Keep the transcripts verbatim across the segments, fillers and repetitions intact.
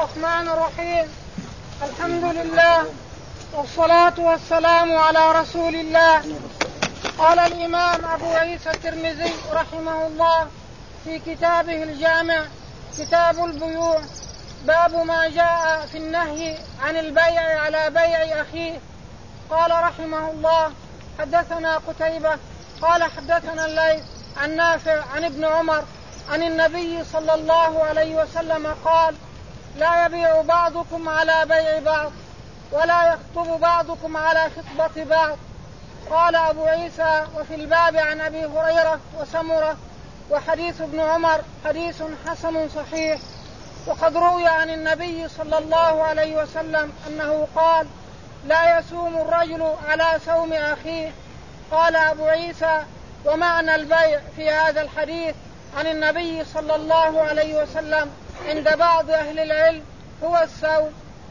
الرحمن الرحيم. الحمد لله والصلاة والسلام على رسول الله. قال الإمام أبو عيسى الترمذي رحمه الله في كتابه الجامع كتاب البيوع باب ما جاء في النهي عن البيع على بيع أخيه. قال رحمه الله حدثنا قتيبة قال حدثنا الليث عن نافع عن ابن عمر عن النبي صلى الله عليه وسلم قال: لا يبيع بعضكم على بيع بعض ولا يخطب بعضكم على خطبة بعض. قال أبو عيسى: وفي الباب عن أبي هريرة وسمرة وحديث ابن عمر حديث حسن صحيح. وقد روي عن النبي صلى الله عليه وسلم أنه قال: لا يسوم الرجل على سوم أخيه. قال أبو عيسى: ومعنى البيع في هذا الحديث عن النبي صلى الله عليه وسلم عند بعض أهل العلم هو السوم.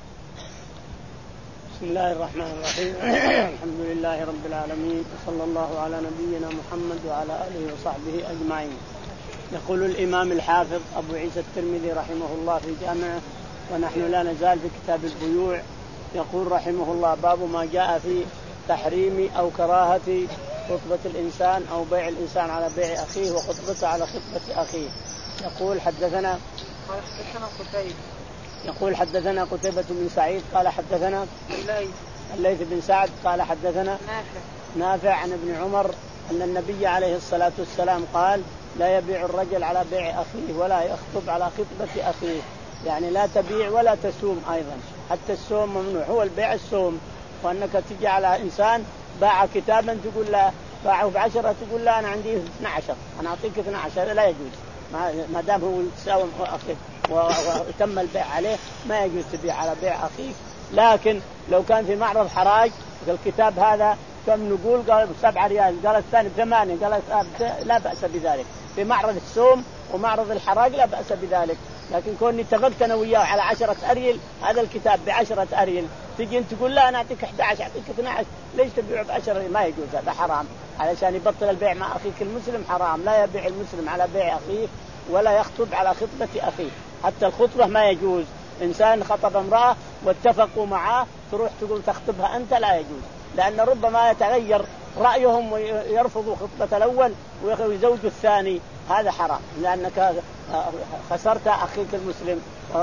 بسم الله الرحمن الرحيم. الحمد لله رب العالمين، وصلى الله على نبينا محمد وعلى آله وصحبه أجمعين. يقول الإمام الحافظ أبو عيسى الترمذي رحمه الله في جامعه، ونحن لا نزال في كتاب البيوع. يقول رحمه الله: باب ما جاء في تحريم أو كراهة خطبة الإنسان أو بيع الإنسان على بيع أخيه وخطبته على خطبة أخيه. يقول حدثنا قال حدثنا قتيبة يقول حدثنا قتيبة بن سعيد قال حدثنا الليث الليث بن سعد قال حدثنا نافع نافع عن ابن عمر أن النبي عليه الصلاة والسلام قال: لا يبيع الرجل على بيع أخيه ولا يخطب على خطبة أخيه. يعني لا تبيع ولا تسوم أيضا، حتى السوم ممنوع، هو البيع السوم. وأنك تجي على إنسان باع كتابا تقول له باعه بعشرة تقول له أنا عندي اثنى عشر أنا أعطيك اثنى عشر، هذا لا يجوز ما دام هو تساوم أخيه وتم البيع عليه، ما يجوز تبيع على بيع أخيك. لكن لو كان في معرض حراج الكتاب هذا كم نقول قال سبعة ريال، قال الثاني بثمانية، قال لا بأس بذلك. في معرض السوم ومعرض الحراج لا بأس بذلك. لكن كوني اتفقت أنا وياه على عشرة أريل، هذا الكتاب بعشرة أريل، تجي أنت تقول لا أنا أعطيك أحد عشر أعطيك اثنى عشر، ليش تبيع بعشرة؟ ما يجوز، هذا حرام. علشان يبطل البيع مع أخيك المسلم حرام. لا يبيع المسلم على بيع أخيه ولا يخطب على خطبة أخيه. حتى الخطبة ما يجوز. إنسان خطب امرأة واتفقوا معاه تروح تقول تخطبها أنت، لا يجوز، لأن ربما يتغير رأيهم ويرفضوا خطبة الأول ويزوجوا الثاني، هذا حرام، لأنك خسرت أخيك المسلم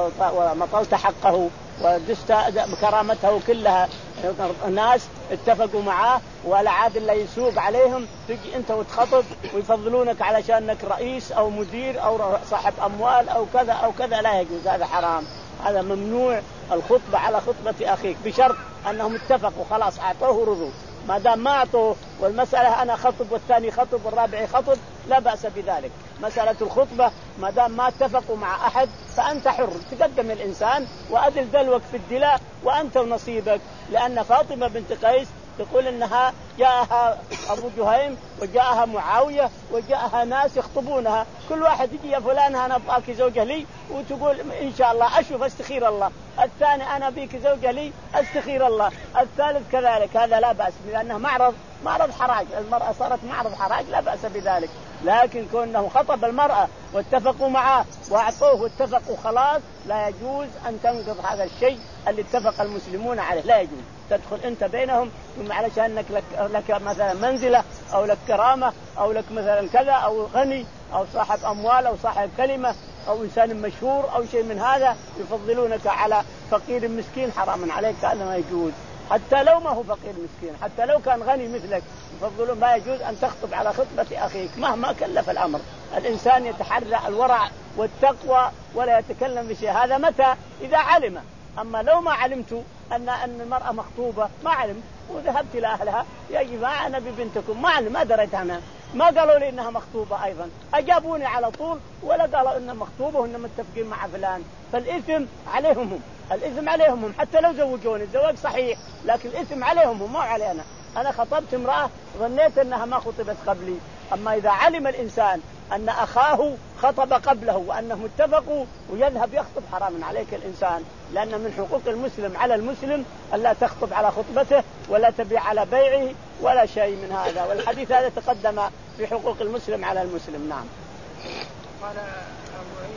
ومطلت حقه ودست كرامته كلها. الناس اتفقوا معاه ولا عاد إلا يسوق عليهم، تجي أنت وتخطب ويفضلونك علشانك رئيس أو مدير أو صاحب أموال أو كذا أو كذا، لا يجوز، هذا حرام، هذا ممنوع. الخطبة على خطبة أخيك بشرط أنهم اتفقوا خلاص أعطوه رضوا. ما دام ما أعطوه والمسألة أنا خطب والثاني خطب والرابع خطب لا بأس بذلك. مسألة الخطبة ما دام ما اتفقوا مع أحد فأنت حر تقدم الإنسان وأدل دلوك في الدلاء وأنت ونصيبك. لأن فاطمة بنت قيس تقول إنها جاءها أبو جهيم وجاءها معاوية وجاءها ناس يخطبونها، كل واحد يجي: يا فلان أنا أبغاك زوجة لي، وتقول إن شاء الله أشوف أستخير الله. الثاني: أنا بيك زوجة لي أستخير الله. الثالث كذلك. هذا لا بأس، لأنه معرض معرض حراج، المرأة صارت معرض حراج، لا بأس بذلك. لكن كونه خطب المرأة واتفقوا معه وأعطوه واتفقوا خلاص، لا يجوز أن تنقض هذا الشيء اللي اتفق المسلمون عليه، لا يجوز تدخل أنت بينهم علشان أنك لك, لك مثلا منزلة أو لك كرامة أو لك مثلا كذا أو غني أو صاحب أموال أو صاحب كلمة أو إنسان مشهور أو شيء من هذا، يفضلونك على فقير مسكين، حرام عليك، هذا ما يجوز. حتى لو ما هو فقير مسكين، حتى لو كان غني مثلك يفضلون، ما يجوز أن تخطب على خطبة أخيك مهما كلف الأمر. الإنسان يتحرى الورع والتقوى ولا يتكلم بشيء، هذا متى؟ إذا علم. أما لو ما علمت أن أن المرأة مخطوبة، ما علمت وذهبت إلى أهلها: يا جماعة أنا ببنتكم، ما ما دريت عنها، ما قالوا لي إنها مخطوبة، أيضا أجابوني على طول ولا قالوا إنها مخطوبة وإنهم متفقين مع فلان. فالإثم عليهم هم، الإثم عليهم هم، حتى لو زوجوني الزواج صحيح لكن الإثم عليهم هم، مو علينا. أنا خطبت امرأة ظنيت أنها ما خطبت قبلي. أما إذا علم الإنسان أن أخاه خطب قبله وأنهم اتفقوا ويذهب يخطب، حرام عليك الإنسان، لأن من حقوق المسلم على المسلم ألا تخطب على خطبته ولا تبيع على بيعه ولا شيء من هذا. والحديث هذا تقدم في حقوق المسلم على المسلم. نعم. قال أبو عيسى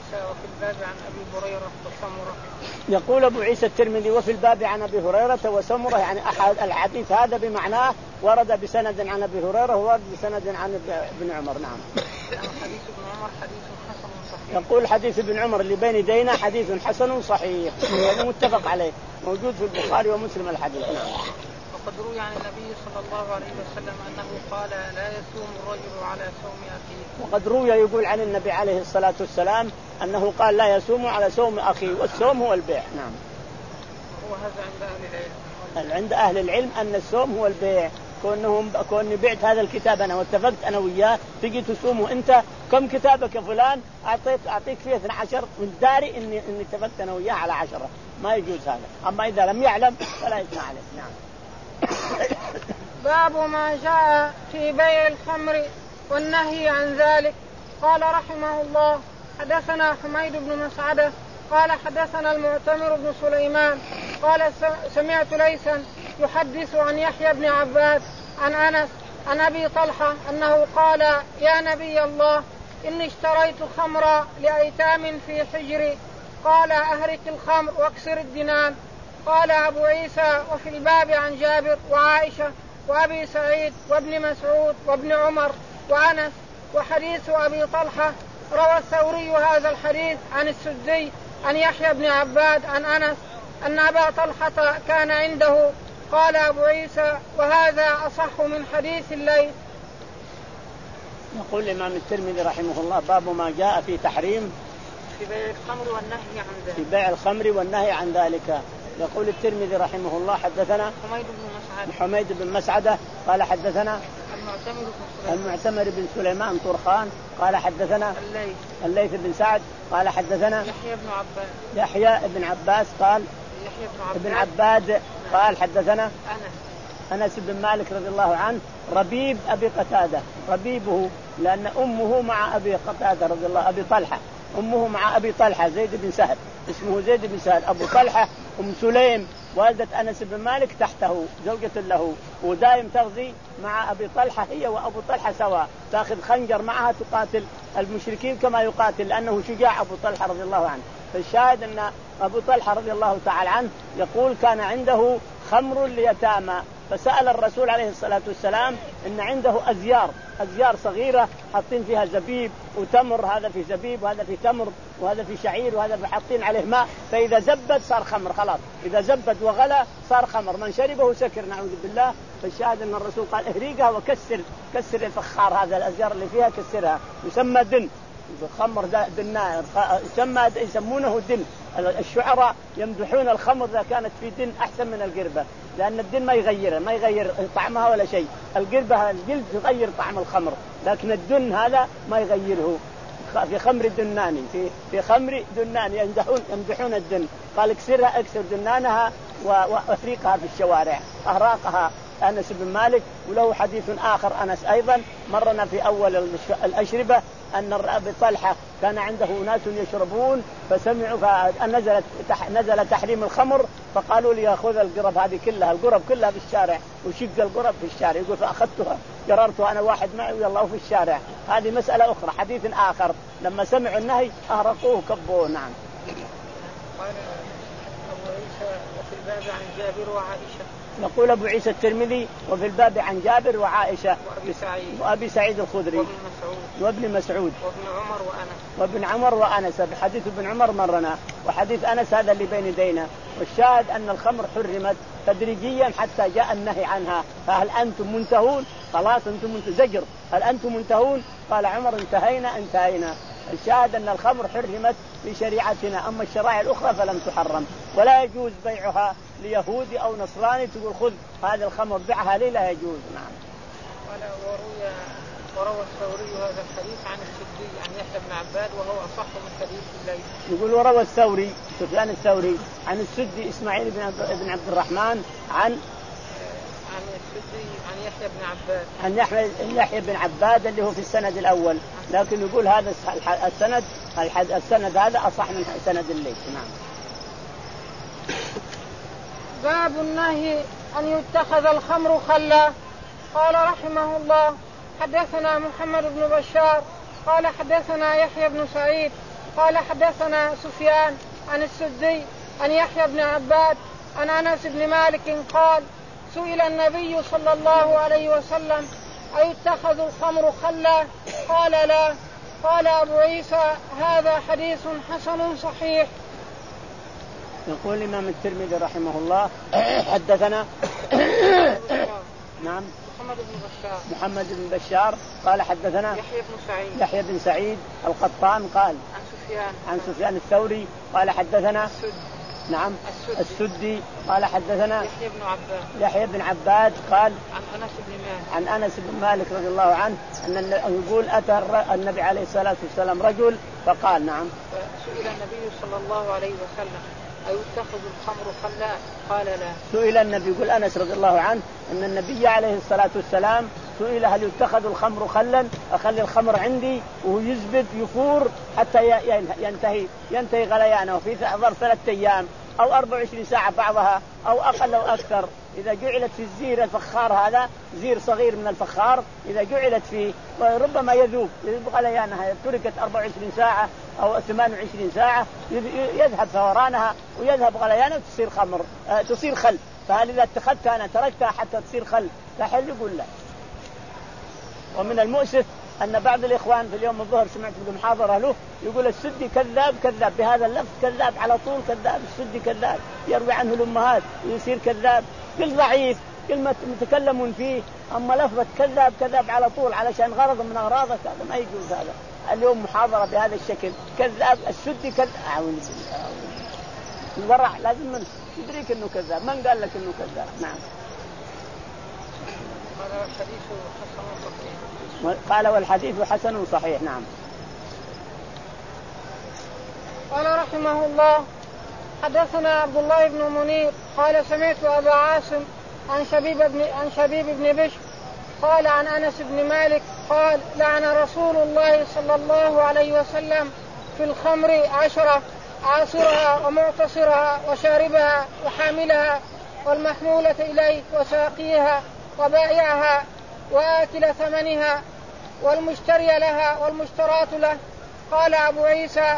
عيسى وفي الباب عن أبي هريرة وسمرة. يقول أبو عيسى الترمذي وفي الباب عن أبي هريرة وسمرة، يعني أحد الحديث هذا بمعناه ورد بسند عن أبي هريرة وورد بسند عن ابن عمر. نعم. حديث ابن عمر حديث حسن صحيح. يقول حديث ابن عمر اللي بين يدينا حديث حسن صحيح يعني متفق عليه، موجود في البخاري ومسلم الحديث. وقد روي عن النبي صلى الله عليه وسلم أنه قال لا يصوم الرجل على صوم أخيه. وقد روي يقول عن النبي عليه الصلاة والسلام أنه قال لا يصوم على صوم أخيه، والصوم هو البيع. نعم. وهذا عند أهل العلم. عند أهل العلم أن الصوم هو البيع، كونهم كوني بعت هذا الكتاب أنا واتفقت أنا وياه تجي تصومه أنت، كم كتابك يا فلان؟ أعطيت أعطيك فيه اثنا عشر من داري إني إني اتفقت أنا وياه على عشرة، ما يجوز هذا. أما إذا لم يعلم فلا يسمع عليه. نعم. باب ما جاء في بيع الخمر والنهي عن ذلك. قال رحمه الله حدثنا حميد بن مسعدة قال حدثنا المعتمر بن سليمان قال سمعت ليثا يحدث عن يحيى بن عباد عن أنس عن أبي طلحة أنه قال يا نبي الله إني اشتريت خمرا لأيتام في حجري، قال أهرك الخمر واكسر الدنان. قال أبو عيسى وفي الباب عن جابر وعائشة وأبي سعيد وابن مسعود وابن عمر وأنس. وحديث أبي طلحة روى الثوري هذا الحديث عن السدي عن يحيى بن عباد عن أنس أن أبا طلحة كان عنده. قال أبو عيسى وهذا أصح من حديث الليث. يقول الإمام الترمذي رحمه الله باب ما جاء في تحريم في بيع الخمر والنهي عن ذلك. في بيع الخمر والنهي عن ذلك. يقول الترمذي رحمه الله حدثنا حميد بن مسعدة حميد بن مسعدة قال حدثنا المعتمر بن سليمان المعتمر بن سليمان طرخان قال حدثنا الليث الليث بن سعد قال حدثنا يحيى بن عباس يحيى بن عباس قال يحيى بن عباس ابن عباد قال حدثنا أنس أنس بن مالك رضي الله عنه ربيب أبي قتادة، ربيبه لأن أمه مع أبي قتادة رضي الله أبي طلحة، أمه مع أبي طلحة زيد بن سهل، اسمه زيد بن سهل. أبو طلحة أم سليم والدة أنس بن مالك تحته زوجة له، ودائم تغزي مع أبي طلحة هي وأبو طلحة سواء، تأخذ خنجر معها تقاتل المشركين كما يقاتل لأنه شجاع أبو طلحة رضي الله عنه. فالشاهد أن أبو طلحة رضي الله تعالى عنه يقول كان عنده خمر ليتامى، فسأل الرسول عليه الصلاة والسلام إن عنده أزيار أزيار صغيرة حاطين فيها زبيب وتمر، هذا في زبيب وهذا في تمر وهذا في شعير وهذا حاطين عليه ماء، فإذا زبد صار خمر خلاص، إذا زبد وغلى صار خمر، من شربه سكر نعوذ بالله. فالشاهد أن الرسول قال اهريقها وكسر كسر الفخار هذا الأزيار اللي فيها كسرها، يسمى دن الخمر دناء، يسمى يسمونه دن. الشعراء يمدحون الخمر إذا كانت في دن أحسن من القربة، لأن الدن ما يغيرها ما يغير طعمها ولا شيء، القربة الجلد يغير طعم الخمر، لكن الدن هذا ما يغيره. في خمر دناني في في خمر دناني يمدحون يمدحون الدن، قال اكسرها اكسر دنانها وافريقها في الشوارع، اهراقها أنس بن مالك. وله حديث آخر أنس أيضا مرنا في أول الأشربة أن أبي طلحة كان عنده ناس يشربون فسمعوا فنزلت نزل تحريم الخمر، فقالوا لي يأخذ القرب هذه كلها القرب كلها في الشارع وشق القرب في الشارع، يقول فأخذتها جررتها أنا واحد معي ويلا في الشارع. هذه مسألة أخرى. حديث آخر لما سمعوا النهي أهرقوه كبوه. نعم. قال أبو عيسى وفي الباب عن جابر وعائشة. يقول أبو عيسى الترمذي وفي الباب عن جابر وعائشة وأبي سعيد وأبي سعيد الخدري وابن مسعود وابن مسعود وابن عمر وأنس وابن عمر وأنس. حديث ابن عمر مرنا، وحديث أنس هذا اللي بين يدينا. والشاهد أن الخمر حرمت تدريجيا حتى جاء النهي عنها، فهل أنتم منتهون؟ خلاص أنتم زجر، هل أنتم منتهون؟ قال عمر انتهينا انتهينا. الشاهد أن الخمر حرمت في شريعتنا، أما الشرائع الأخرى فلم تحرم، ولا يجوز بيعها ليهودي أو نصراني تقول خذ هذا الخمر بيعها لي، لا يجوز. نعم. قال وروي وروى الثوري هذا الحديث عن السدي عن يحيى بن عباد وهو أصح من حديث الليث. يقول وروى الثوري سفيان الثوري عن السدي إسماعيل بن عبد الرحمن عن عن السدي عن يحيى بن عباد عن يحيى يحيى بن عباد اللي هو في السند الأول، لكن يقول هذا السند السند هذا أصح من سند الليث. نعم. باب النهي أن يتخذ الخمر خلا. قال رحمه الله حدثنا محمد بن بشار قال حدثنا يحيى بن سعيد قال حدثنا سفيان عن السدي عن يحيى بن عباد عن أنس بن مالك قال سئل النبي صلى الله عليه وسلم أيتخذ الخمر خلا؟ قال لا. قال أبو عيسى هذا حديث حسن صحيح. يقول الإمام الترمذي رحمه الله حدثنا نعم محمد بن بشار محمد بن بشار قال حدثنا يحيى بن سعيد يحيى بن سعيد القطان قال عن سفيان عن سفيان الثوري قال حدثنا السد نعم السدي, السدي قال حدثنا يحيى بن عباد يحيى بن عباد قال عن أنس بن مالك عن أنس بن مالك رضي الله عنه أن يقول أتى النبي عليه الصلاة والسلام رجل فقال نعم سئل النبي صلى الله عليه وسلم أيتخذ الخمر خلا؟ قال لا. سئل النبي يقول أنس رضي الله عنه أن النبي عليه الصلاة والسلام سئل هل يتخذ الخمر خلا؟ أخلي الخمر عندي ويزبد يفور حتى ينتهي ينتهي غليانه في ظرف ثلاثة أيام أو أربع وعشرين ساعة بعضها أو أقل أو أكثر. إذا جعلت في الزير الفخار هذا زير صغير من الفخار إذا جعلت فيه ربما يذوب غليانها تركت أربع وعشرين ساعة أو ثمانية وعشرين ساعة يذهب فورانها ويذهب غليانها وتصير خمر أه تصير خل. فهل إذا اتخذتها أنا تركتها حتى تصير خل تحل؟ يقول لا. ومن المؤسف أن بعض الإخوان في اليوم الظهر سمعت بمحاضرة له يقول السدي كذاب كذاب بهذا اللفظ كذاب على طول كذاب السدي كذاب يروي عنه الأمهات ويصير كذاب كل ضعيف كلمة متكلمون فيه أما لفظة كذاب كذاب على طول علشان غرض من أغراضك هذا ما يجوز. هذا اليوم محاضرة بهذا الشكل كذاب السدي كذاب الورع لازم من يدريك إنه كذاب. من قال لك إنه كذاب؟ نعم. هذا حديث حسن صحيح. قال والحديث حسن صحيح. نعم. قال رحمه الله حدثنا عبد الله بن منير قال سمعت أبا عاصم عن شبيب بن عن شبيب بن بشر قال عن أنس بن مالك قال لعن رسول الله صلى الله عليه وسلم في الخمر عشرة عاصرها ومعتصرها وشاربها وحاملها والمحمولة إليه وساقيها وبائعها وآكل ثمنها والمشتري لها والمشترات له. قال أبو عيسى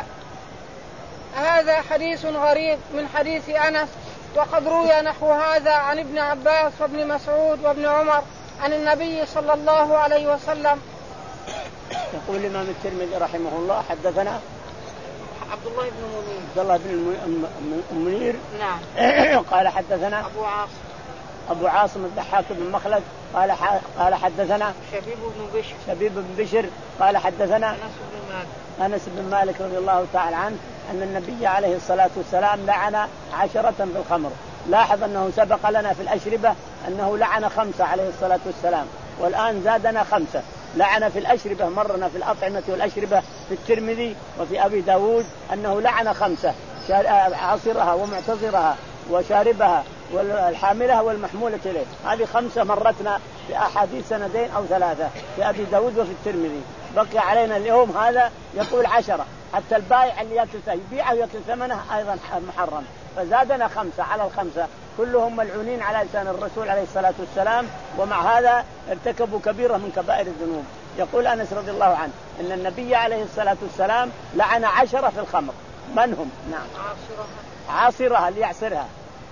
هذا حديث غريب من حديث أنس وقد روي نحو هذا عن ابن عباس وابن مسعود وابن عمر عن النبي صلى الله عليه وسلم. يقول الإمام الترمذي رحمه الله حدثنا عبد الله بن منير عبد الله بن منير نعم قال حدثنا أبو عاصم أبو عاصم الضحاك بن مخلد قال قال حدثنا شبيب بن بشر شبيب بن بشر قال حدثنا أنس بن مالك أنس بن مالك رضي الله تعالى عنه أن النبي عليه الصلاة والسلام لعن عشرة بالخمر. لاحظ أنه سبق لنا في الأشربة أنه لعن خمسة عليه الصلاة والسلام والآن زادنا خمسة. لعن في الأشربة مرنا في الأطعمة والأشربة في الترمذي وفي أبي داود أنه لعن خمسة عصرها ومعتذرها وشاربها والحاملة والمحمولة إليه. هذه خمسة مرتنا في أحاديث سندين أو ثلاثة في أبي داود وفي الترمذي. بقي علينا اليوم هذا يقول عشرة حتى البائع اللي يأكل يبيعه ويأكل ثمنه أيضا محرم. فزادنا خمسة على الخمسة كلهم ملعونين على لسان الرسول عليه الصلاة والسلام ومع هذا ارتكبوا كبيرة من كبائر الذنوب. يقول أنس رضي الله عنه أن النبي عليه الصلاة والسلام لعن عشرة في الخمر. من هم؟ نعم عاصرها عاصرها اللي يعصرها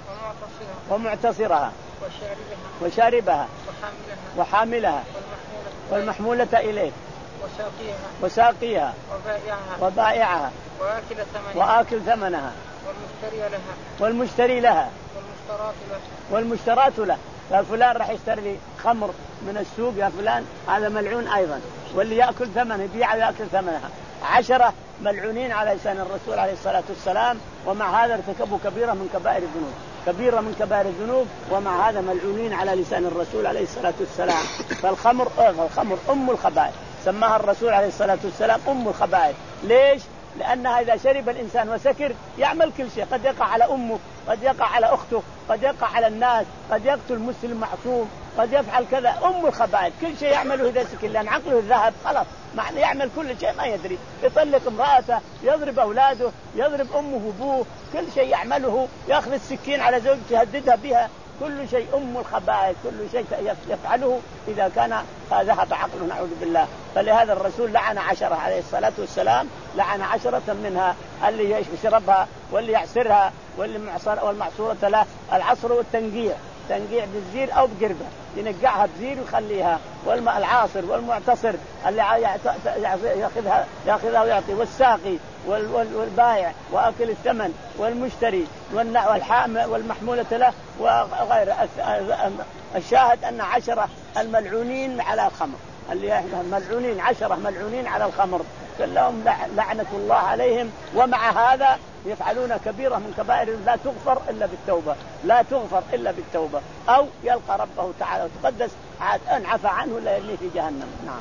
ومعتصرها وشاربها وشاربها وحاملها وحاملها والمحمولة إليه وساقيها وساقيها وبائعها وبائعها وآكل ثمنها وآكل ثمنها والمشتري لها والمشتري لها والمشترات له والمشترات له. فلان راح يشتري لي خمر من السوق يا فلان هذا ملعون أيضا واللي يأكل ثمنه يبيع ويأكل ثمنها. عشرة ملعونين على لسان الرسول عليه الصلاة والسلام ومع هذا ارتكبوا كبيرة من كبائر الذنوب كبيرة من كبائر الذنوب ومع هذا ملعونين على لسان الرسول عليه الصلاة والسلام. فالخمر الخمر أم الخبائث سماها الرسول عليه الصلاة والسلام أم الخبائث. ليش؟ لأنها إذا شرب الإنسان وسكر يعمل كل شيء. قد يقع على أمه قد يقع على أخته قد يقع على الناس قد يقتل مسلم معصوم قد يفعل كذا. أم الخبائث كل شيء يعمله إذا سكر لأن عقله الذهب خلاص معنى يعمل كل شيء ما يدري. يطلق امرأته يضرب أولاده يضرب أمه وأبوه كل شيء يعمله. يأخذ السكين على زوجته يهددها بها كل شيء أم الخبائث، كل شيء يفعله إذا كان ذهب عقله نعوذ بالله. فلهذا الرسول لعن عشرة عليه الصلاة والسلام، لعن عشرة منها اللي يشربها واللي يعصرها واللي معصر والمعصورة له. العصر والتنقيع، تنقيع بالزير أو بقربة، ينقعها بزير ويخليها، والماء العاصر والمعتصر اللي يأخذها يأخذها ويعطي، والساقي والبائع وأكل الثمن والمشتري والمحمولة له وغير. الشاهد أن عشرة الملعونين على الخمر، اللي ملعونين عشرة ملعونين على الخمر كلهم لعنة الله عليهم. ومع هذا يفعلون كبيرة من كبائر لا تغفر إلا بالتوبة، لا تغفر إلا بالتوبة، أو يلقى ربه تعالى وتقدس عاد أن عفى عنه لا يرميه في جهنم. نعم.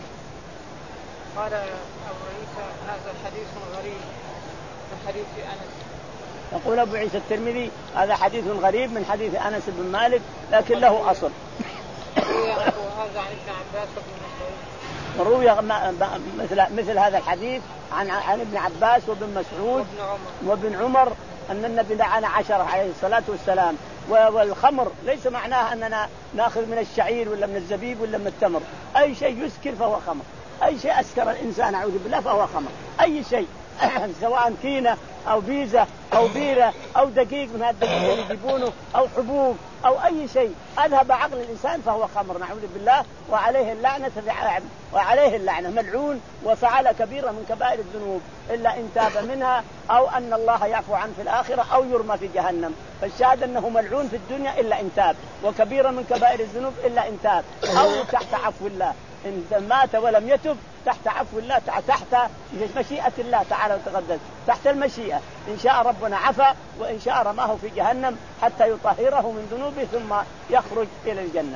قال أبو عيسى هذا حديث غريب من حديث أنس. يقول أبو عيسى الترمذي هذا حديث غريب من حديث أنس بن مالك لكن له أصل. هذا عن ابن عباس وابن مسعود. وروي مثل مثل هذا الحديث عن عن ابن عباس وابن مسعود وابن عمر أن النبي لعن عشرة عليه الصلاة والسلام. والخمر ليس معناه أننا نأخذ من الشعير ولا من الزبيب ولا من التمر، أي شيء يسكر فهو خمر، أي شيء أسكر الإنسان أعوذ بالله فهو خمر، أي شيء سواء كينة أو بيزة أو بيرة أو دقيق من هذا الدقيق اللي يجيبونه أو حبوب أو أي شيء أذهب عقل الإنسان فهو خمر نعوذ بالله. وعليه اللعنة وعليه اللعنة ملعون وفعل كبيرة من كبائر الذنوب إلا إن تاب منها أو أن الله يعفو عنه في الآخرة أو يرمى في جهنم. فالشاهد أنه ملعون في الدنيا إلا إن تاب، وكبيرة من كبائر الذنوب إلا إن تاب أو تحت عفو الله. إن مات ولم يتب تحت عفو الله، تحت مشيئة الله تعالى وتقدس، تحت المشيئة. إن شاء ربنا عفا وإن شاء رماه في جهنم حتى يطهره من ذنوبه ثم يخرج إلى الجنة.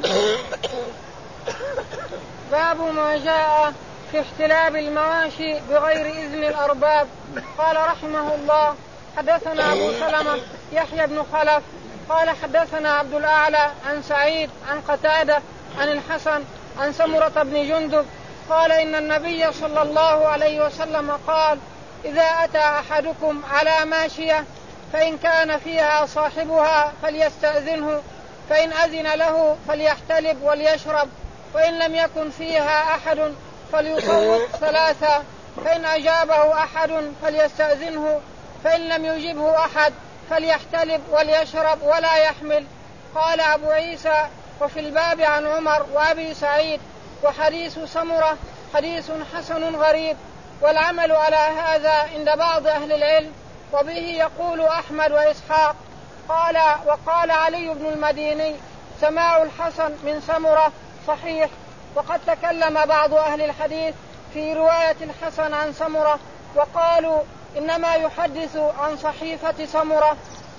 باب ما جاء في احتلاب المواشي بغير إذن الأرباب. قال رحمه الله حدثنا أبو سلمة يحيى بن خلف قال حدثنا عبد الأعلى عن سعيد عن قتادة عن الحسن عن سمرة بن جندب قال إن النبي صلى الله عليه وسلم قال إذا أتى أحدكم على ماشية فإن كان فيها صاحبها فليستأذنه، فإن أذن له فليحتلب وليشرب، وإن لم يكن فيها أحد فليصوت ثلاثة، فإن أجابه أحد فليستأذنه، فإن لم يجبه أحد فليحتلب وليشرب ولا يحمل. قال أبو عيسى وفي الباب عن عمر وأبي سعيد وحديث سمرة حديث حسن غريب، والعمل على هذا عند بعض أهل العلم، وبه يقول أحمد وإسحاق. قال وقال علي بن المديني سماع الحسن من سمرة صحيح. وقد تكلم بعض أهل الحديث في رواية الحسن عن سمرة وقالوا إنما يحدث عن صحيفة سمرة.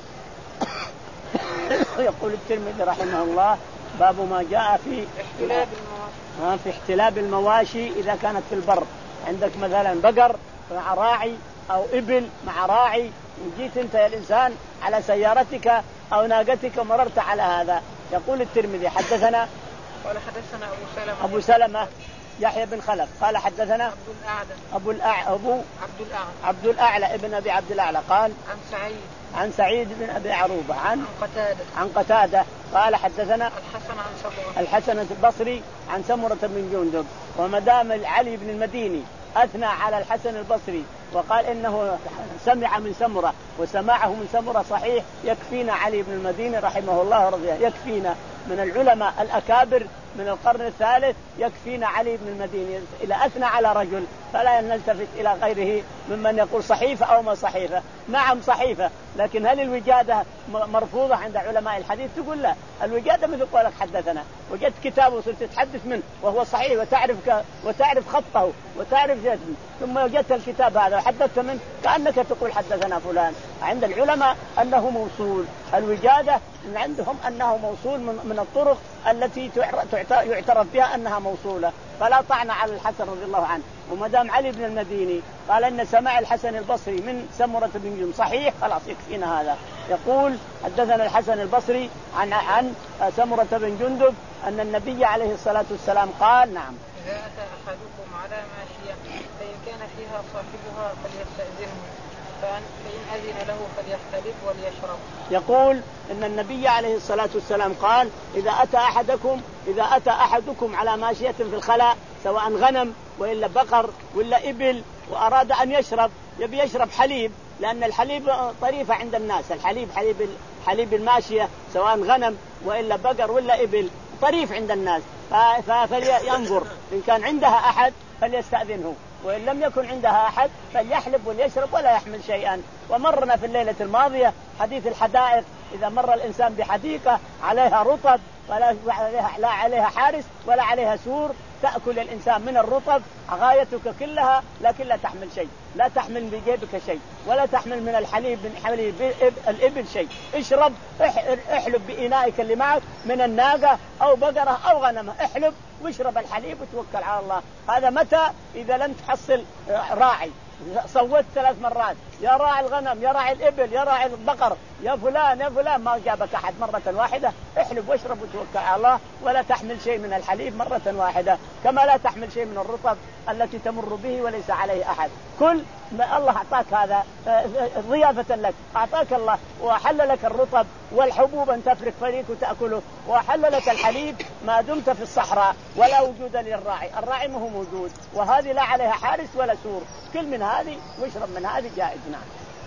يقول الترمذي رحمه الله باب ما جاء في احتلاب المواشي في احتلاب المواشي إذا كانت في البر. عندك مثلا بقر مع راعي أو إبل مع راعي، وجيت أنت يا الإنسان على سيارتك أو ناقتك ومررت على هذا. يقول الترمذي حدثنا قال حدثنا أبو سلمة أبو سلمة يحيى بن خلف قال حدثنا عبد الأعلى أبو الأع... أبو عبد الأعلى عبد الأعلى ابن أبي عبد الأعلى قال عن سعيد عن سعيد بن أبي عروبة عن عن قتادة عن قتادة قال حدثنا الحسن عن سمرة الحسن البصري عن سمرة بن جندب. ومدام علي بن المديني أثنى على الحسن البصري وقال إنه سمع من سمرة وسماعه من سمرة صحيح، يكفينا علي بن المديني رحمه الله رضي الله، يكفينا من العلماء الأكابر من القرن الثالث، يكفينا علي بن المديني. إذا أثنى على رجل فلا نلتفت إلى غيره ممن يقول صحيفة أو ما صحيفة. نعم صحيفة، لكن هل الوجادة مرفوضة عند علماء الحديث؟ تقول لا، الوجادة مثل قولك حدثنا، وجدت كتابه وصرت تتحدث منه وهو صحيح وتعرف ك... وتعرف خطه وتعرف جسمه، ثم وجدت الكتاب هذا وحدثت منه كأنك تقول حدثنا فلان. عند العلماء أنه موصول، الوجادة من عندهم أنه موصول من, من الطرق التي يعترف بها أنها موصولة، فلا طعن على الحسن رضي الله عنه. ومدام علي بن المديني قال إن سماع الحسن البصري من سمرة بن جندب صحيح خلاص يكفينا هذا. يقول حدثنا الحسن البصري عن عن سمرة بن جندب أن النبي عليه الصلاة والسلام قال نعم إذا أتى أحدكم على ماشية فإن كان فيها صاحبها فليستأذنه، فإن أذن له فليحتلف وليشرب. يقول إن النبي عليه الصلاة والسلام قال إذا أتى أحدكم إذا أتى أحدكم على ماشية في الخلاء سواء غنم وإلا بقر ولا إبل وأراد أن يشرب يبي يشرب حليب لأن الحليب طريفة عند الناس الحليب حليب حليب الماشية سواء غنم وإلا بقر ولا إبل طريف عند الناس فلينظر إن كان عندها أحد فليستأذنه وإن لم يكن عندها أحد فليحلب وليشرب ولا يحمل شيئا. ومرنا في الليلة الماضية حديث الحدائق إذا مر الإنسان بحديقة عليها رطب ولا عليها لا عليها حارس ولا عليها سور تأكل الإنسان من الرطب غايتك كلها لكن لا تحمل شيء لا تحمل بجيبك شيء ولا تحمل من الحليب من حليب الإبل شيء. اشرب احلب بإنائك اللي معك من الناقة أو بقرة أو غنمة احلب واشرب الحليب وتوكل على الله. هذا متى إذا لم تحصل راعي صوت ثلاث مرات يا راعي الغنم يا راعي الإبل يا راعي البقر يا فلان يا فلان ما جابك أحد مرة واحدة احلب واشرب وتوكل على الله ولا تحمل شيء من الحليب مرة واحدة كما لا تحمل شيء من الرطب التي تمر به وليس عليه أحد. كل ما الله أعطاك هذا ضيافة لك أعطاك الله وحل لك الرطب والحبوب أن تفرك فريق وتأكله وحل لك الحليب ما دمت في الصحراء ولا وجود للراعي الراعي ما هو موجود وهذه لا عليها حارس ولا سور كل من هذه واشرب من هذه جائز. نعم.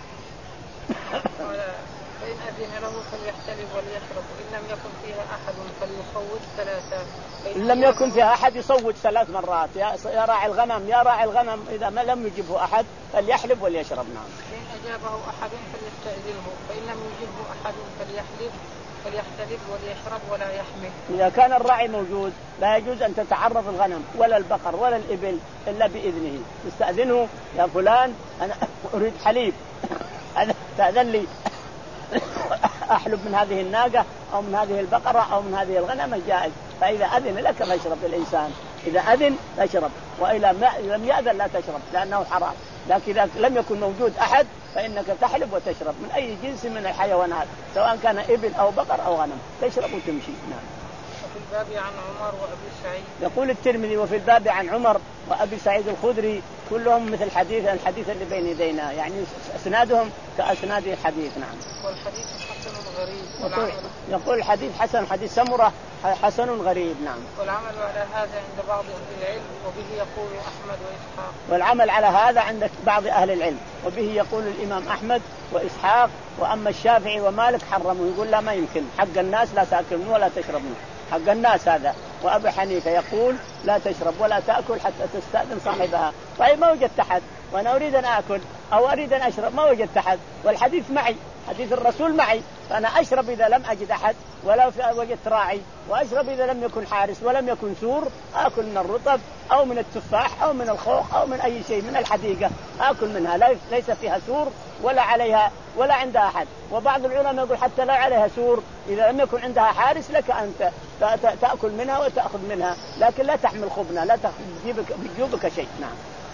فإن أذن له فليحتلف وليشرب وإن لم يكن فيها أحد فليصوت ثلاثة. إن لم يكن فيها أحد يصوت ثلاث مرات يا راعي الغنم يا راعي الغنم إذا ما لم يجبه أحد فليحلب وليشرب. نعم. فإن أجابه أحد فليستأذنه فإن لم يجبه أحد فليحلب فليحتلف وليشرب ولا يحمل. إذا كان الراعي موجود لا يجوز أن تتعرض الغنم ولا البقر ولا الإبل إلا بإذنه تستأذنه يا فلان أنا أريد حليب تأذن لي أحلب من هذه الناقة أو من هذه البقرة أو من هذه الغنم جائز. فإذا أذن لك فاشرب الإنسان إذا أذن تشرب وإذا لم يأذن لا تشرب لأنه حرام. لكن إذا لم يكن موجود أحد فإنك تحلب وتشرب من أي جنس من الحيوانات سواء كان إبل أو بقر أو غنم تشرب وتمشي. نعم. وفي الباب عن عمر وأبي سعيد. يقول الترمذي وفي الباب عن عمر وأبي سعيد الخدري كلهم مثل حديث الحديث اللي بين يدينا يعني أسنادهم كأسناد الحديث. نعم. والحديث حسن غريب. يقول, يقول الحديث حسن حديث سمرة حسن غريب. نعم. والعمل على هذا عند بعض أهل العلم وبه يقول أحمد وإسحاق. والعمل على هذا عند بعض أهل العلم وبه يقول الإمام أحمد وإسحاق. وأما الشافعي ومالك حرموا يقول لا ما يمكن حق الناس لا تأكلون ولا تشربون حق الناس هذا. وأبي حنيفة يقول لا تشرب ولا تأكل حتى تستأذن صاحبها. طيب ما وجدت أحد وأنا أريد أن أكل أو أريد أن أشرب ما وجدت أحد والحديث معي حديث الرسول معي فأنا أشرب إذا لم أجد أحد ولا وجدت راعي وأشرب إذا لم يكن حارس ولم يكن سور أكل من الرطب أو من التفاح أو من الخوخ أو من أي شيء من الحديقة أكل منها ليس فيها سور ولا عليها ولا عندها أحد. وبعض العلماء يقول حتى لا عليها سور إذا لم يكن عندها حارس لك أن تأكل منها وتأخذ منها لكن لا تحمل خبنا لا تجيبك بجيوبك شيء. نعم.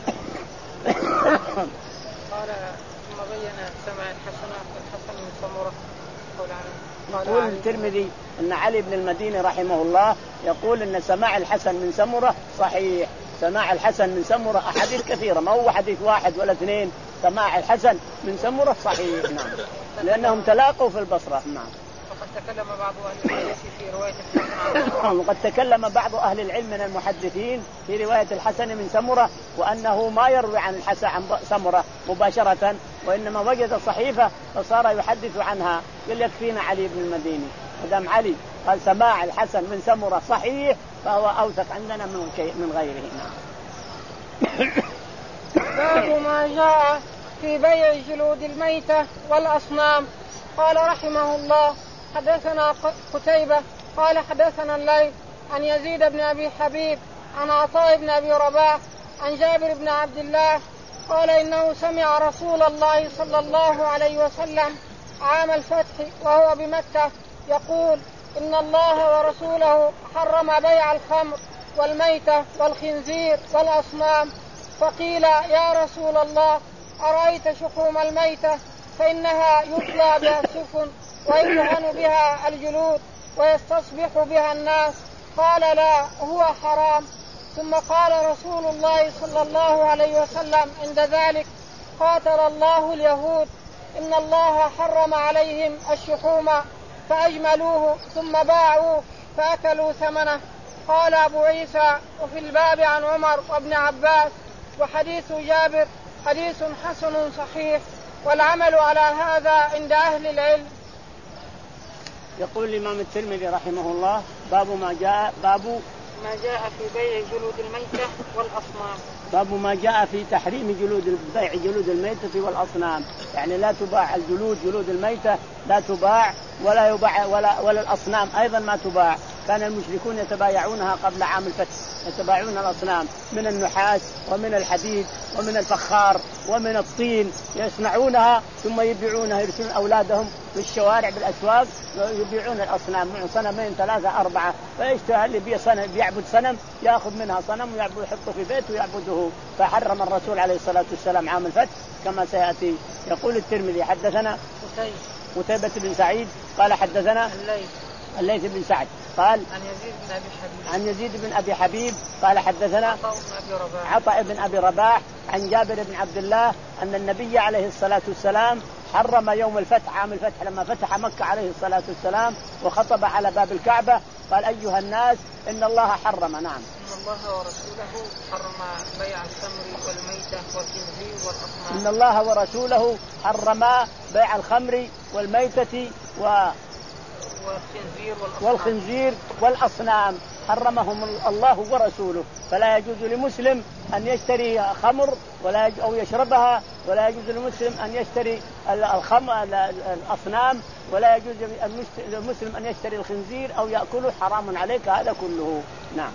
قال ثم بين سماع الحسن الحسن من سمرة. يقول الترمذي أن علي بن المديني رحمه الله يقول أن سماع الحسن من سمرة صحيح. سماع الحسن من سمرة أحاديث كثيرة ما هو حديث واحد ولا اثنين. سماع الحسن من سمرة صحيح. نعم. لأنهم تلاقوا في البصرة. نعم. وقد تكلم بعض أهل الحديث في رواية الحسن. وقد تكلم بعض أهل العلم من المحدثين في رواية الحسن من سمرة وأنه ما يروي عن الحسن عن سمرة مباشرة وإنما وجد صحيفة فصار يحدث عنها. قال يكفينا علي بن المديني مدام علي قال سماع الحسن من سمرة صحيح فهو أوثق عندنا من شيء من غيره. نعم. باب ما جاء في بيع جلود الميتة والأصنام. قال رحمه الله حدثنا قتيبة قال حدثنا الليث عن يزيد بن أبي حبيب عن عطاء بن أبي رباح عن جابر بن عبد الله قال إنه سمع رسول الله صلى الله عليه وسلم عام الفتح وهو بمكة يقول إن الله ورسوله حرم بيع الخمر والميتة والخنزير والأصنام. فقيل يا رسول الله أرأيت شحوم الميتة فإنها يطلى بها السفن ويدهن بها الجلود ويستصبح بها الناس. قال لا هو حرام. ثم قال رسول الله صلى الله عليه وسلم عند ذلك قاتل الله اليهود إن الله حرم عليهم الشحوم فأجملوه ثم باعوه فأكلوا ثمنه. قال أبو عيسى: وفي الباب عن عمر وابن عباس. وحديث جابر حديث حسن صحيح، والعمل على هذا عند أهل العلم. يقول الإمام الترمذي رحمه الله: باب ما جاء باب ما جاء في بيع جلود الميتة والأصنام. باب ما جاء في تحريم جلود بيع جلود الميتة والأصنام، يعني لا تباع الجلود جلود الميتة لا تباع، ولا يباع ولا ولا الأصنام أيضا ما تباع. كان المشركون يتبايعونها قبل عام الفتح، يتبايعون الأصنام من النحاس ومن الحديد ومن الفخار ومن الطين، يصنعونها ثم يبيعونها، يرسلون أولادهم في الشوارع بالأسواق يبيعون الأصنام من صنمين ثلاثة أربعة، فيشتهى اللي بيه صنم بيعبد صنم يأخذ منها صنم ويعبد يحطه في بيته ويعبده. فحرم الرسول عليه الصلاة والسلام عام الفتح كما سيأتي. يقول الترمذي: حدثنا قتيبة بن سعيد قال حدثنا الليث الليث بن سعد قال عن يزيد بن أبي حبيب عن يزيد بن أبي حبيب قال حدثنا عطاء بن أبي رباح عطاء بن أبي رباح عن جابر بن عبد الله أن النبي عليه الصلاة والسلام حرم يوم الفتح عام الفتح لما فتح مكة عليه الصلاة والسلام وخطب على باب الكعبة قال: أيها الناس إن الله حرم. نعم. إن الله ورسوله حرم بيع الخمر والميتة والخنزير والأصنام. إن الله ورسوله حرم بيع الخمر والميتة و والخنزير والأصنام. والخنزير والأصنام حرمهم الله ورسوله. فلا يجوز لمسلم أن يشتري خمر ولا أو يشربها، ولا يجوز للمسلم أن يشتري الخمر الأصنام، ولا يجوز للمسلم أن يشتري الخنزير أو يأكله، حرام عليك هذا كله. نعم.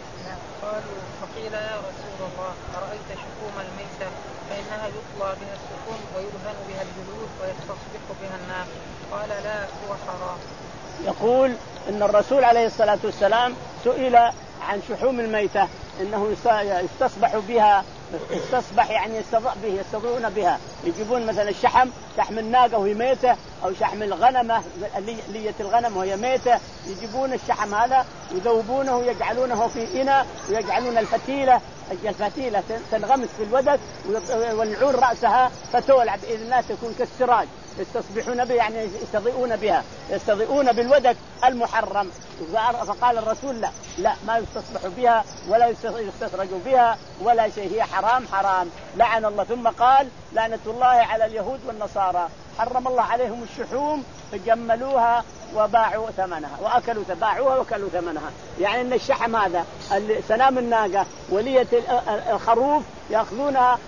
قالوا: فقيل يا رسول الله أرأيت شحوم الميتة فإنها يطلى بها السحوم ويدهن بها الجلود ويستصبح بها الناس. قال: لا، هو حرام. يقول إن الرسول عليه الصلاة والسلام سئل عن شحوم الميتة إنه يستصبح بها، يستصبح يعني يستضع به يستضعون بها، يجيبون مثلا الشحم شحم الناقة وهي ميتة أو شحم الغنمة لية الغنم وهي ميتة، يجيبون الشحم هذا يذوبونه ويجعلونه في إناء ويجعلون الفتيلة الفتيلة تنغمس في الودك ويولعون رأسها فتولع بإذن الله تكون كالسراج، يستصبحون بها يعني يستضيئون بها، يستضيئون بالودك المحرم. فقال الرسول: لا لا ما يستصبح بها ولا يستسرج بها ولا شيء، هي حرام حرام لعن الله. ثم قال: لعنة الله على اليهود والنصارى، حرم الله عليهم الشحوم فجملوها وباعوا ثمنها وأكلوا باعوها وأكلوا ثمنها. يعني أن الشحم هذا سنام الناقة ولية الخروف يأخذونها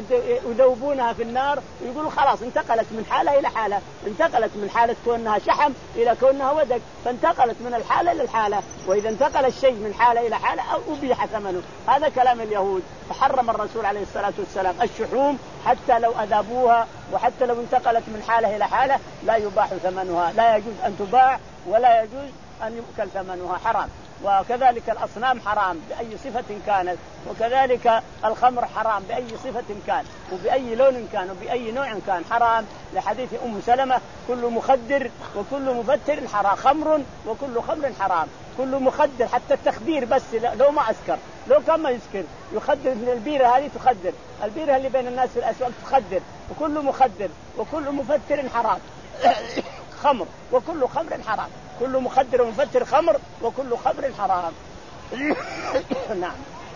ويذوبونها في النار ويقولوا خلاص انتقلت من حالة إلى حالة، انتقلت من حالة كونها شحم إلى كونها ودك، فانتقلت من الحالة إلى الحالة. وإذا انتقل الشيء من حالة إلى حالة أو أبيح ثمنه. هذا كلام اليهود. فحرم الرسول عليه الصلاة والسلام الشحوم حتى لو أذابوها وحتى لو انتقلت من حالة إلى حالة لا يباح ثمنها، لا يجوز أن تباع ولا يجوز أن يؤكل ثمنها، حرام. وكذلك الأصنام حرام بأي صفة كانت، وكذلك الخمر حرام بأي صفة كان وبأي لون كان وبأي نوع كان حرام، لحديث أم سلمة: كل مخدر وكل مفتر حرام، خمر وكل خمر حرام، كل مخدر حتى التخدير بس لو ما أسكر، لو كان ما يسكر يخدر من البيرة هذه تخدر، البيرة اللي بين الناس في الأسواق تخدر، وكل مخدر وكل مفتر حرام خمر وكل خمر حرام، كل مخدر ومفتر خمر وكل خمر حرام. نعم.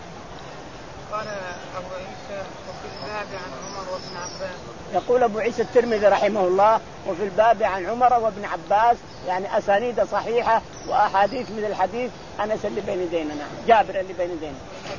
قال أبو عيسى: وفي الباب عن عمر وابن عباس. يقول أبو عيسى الترمذي رحمه الله: وفي الباب عن عمر وابن عباس، يعني أسانيد صحيحة وأحاديث من الحديث أنس اللي بين يدينا، نعم جابر اللي بين يدينا.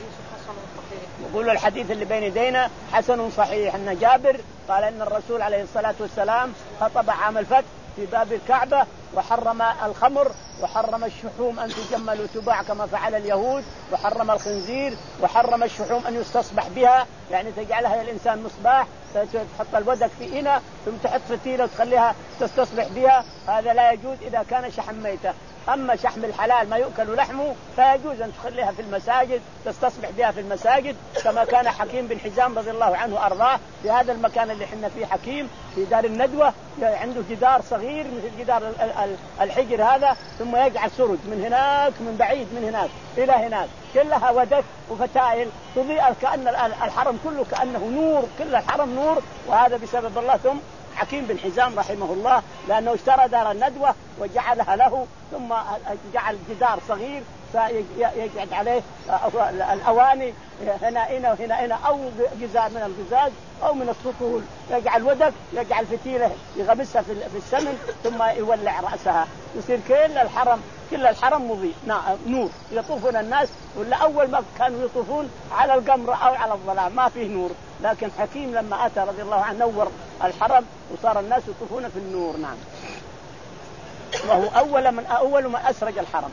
يقول الحديث اللي بين يدينا حسن صحيح، أن جابر قال إن الرسول عليه الصلاة والسلام خطب عام الفتح في باب الكعبة وحرم الخمر وحرم الشحوم أن تجمل وتباع كما فعل اليهود، وحرم الخنزير، وحرم الشحوم أن يستصبح بها، يعني تجعلها الإنسان مصباح، تحط الودك في إناء ثم تحط فتيلة وتخليها تستصبح بها، هذا لا يجوز إذا كان شحم ميتة. أما شحم الحلال ما يؤكل لحمه فيجوز أن تخليها في المساجد تستصبح بها في المساجد، كما كان حكيم بن حزام رضي الله عنه أرضاه في هذا المكان اللي حنا فيه حكيم في دار الندوة، عنده جدار صغير مثل جدار الحجر هذا، ثم يجعل سرج من هناك من بعيد من هناك إلى هناك كلها ودك وفتائل تضيء كأن الحرم كله كأنه نور، كل الحرم نور، وهذا بسبب الله. ثم حكيم بن حزام رحمه الله لأنه اشترى دار الندوة وجعلها له، ثم جعل جدار صغير يقعد عليه الأواني هنا هنا وهنا هنا أو جزاء من القزاز أو من السطول، يجعل ودك يجعل فتيلة يغمسها في السمن ثم يولع رأسها، يصير كل الحرم كل الحرم مضيء نور، يطوفون الناس. ولا أول ما كانوا يطوفون على القمر أو على الظلام ما فيه نور، لكن حكيم لما أتى رضي الله عنه نور الحرم وصار الناس يطوفون في النور. نعم، وهو أول من أول من أسرج الحرم.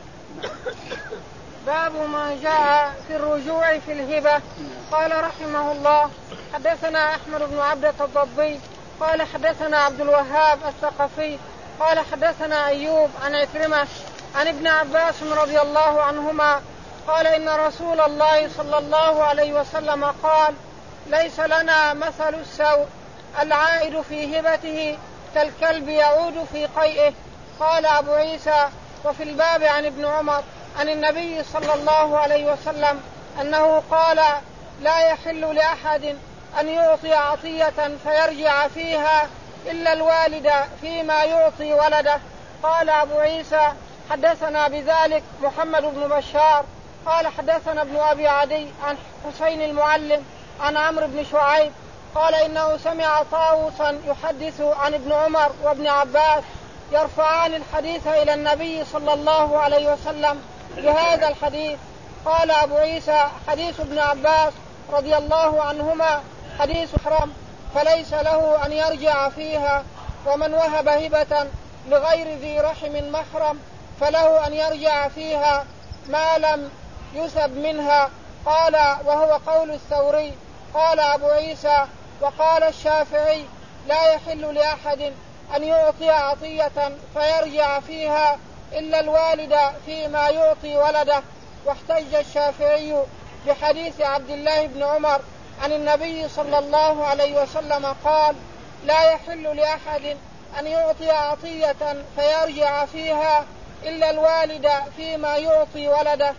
باب ما جاء في الرجوع في الهبة. قال رحمه الله: حدثنا أحمد بن عبدة الضبي قال حدثنا عبد الوهاب الثقفي قال حدثنا أيوب عن عكرمة عن ابن عباس رضي الله عنهما قال إن رسول الله صلى الله عليه وسلم قال: ليس لنا مثل السوء، العائد في هبته كالكلب يعود في قيئه. قال أبو عيسى: وفي الباب عن ابن عمر عن النبي صلى الله عليه وسلم أنه قال: لا يحل لأحد أن يعطي عطية فيرجع فيها إلا الوالد فيما يعطي ولده. قال أبو عيسى: حدثنا بذلك محمد بن بشار قال حدثنا ابن أبي عدي عن حسين المعلم عن عمرو بن شعيب قال إنه سمع طاووسا يحدث عن ابن عمر وابن عباس يرفعان الحديث إلى النبي صلى الله عليه وسلم بهذا الحديث. قال أبو عيسى: حديث ابن عباس رضي الله عنهما حديث حرام، فليس له أن يرجع فيها، ومن وهب هبة لغير ذي رحم محرم فله أن يرجع فيها ما لم يسب منها. قال: وهو قول الثوري. قال أبو عيسى: وقال الشافعي: لا يحل لأحد أن يعطي عطية فيرجع فيها إلا الوالد فيما يعطي ولده. واحتج الشافعي بحديث عبد الله بن عمر عن النبي صلى الله عليه وسلم قال: لا يحل لأحد أن يعطي عطية فيرجع فيها إلا الوالد فيما يعطي ولده.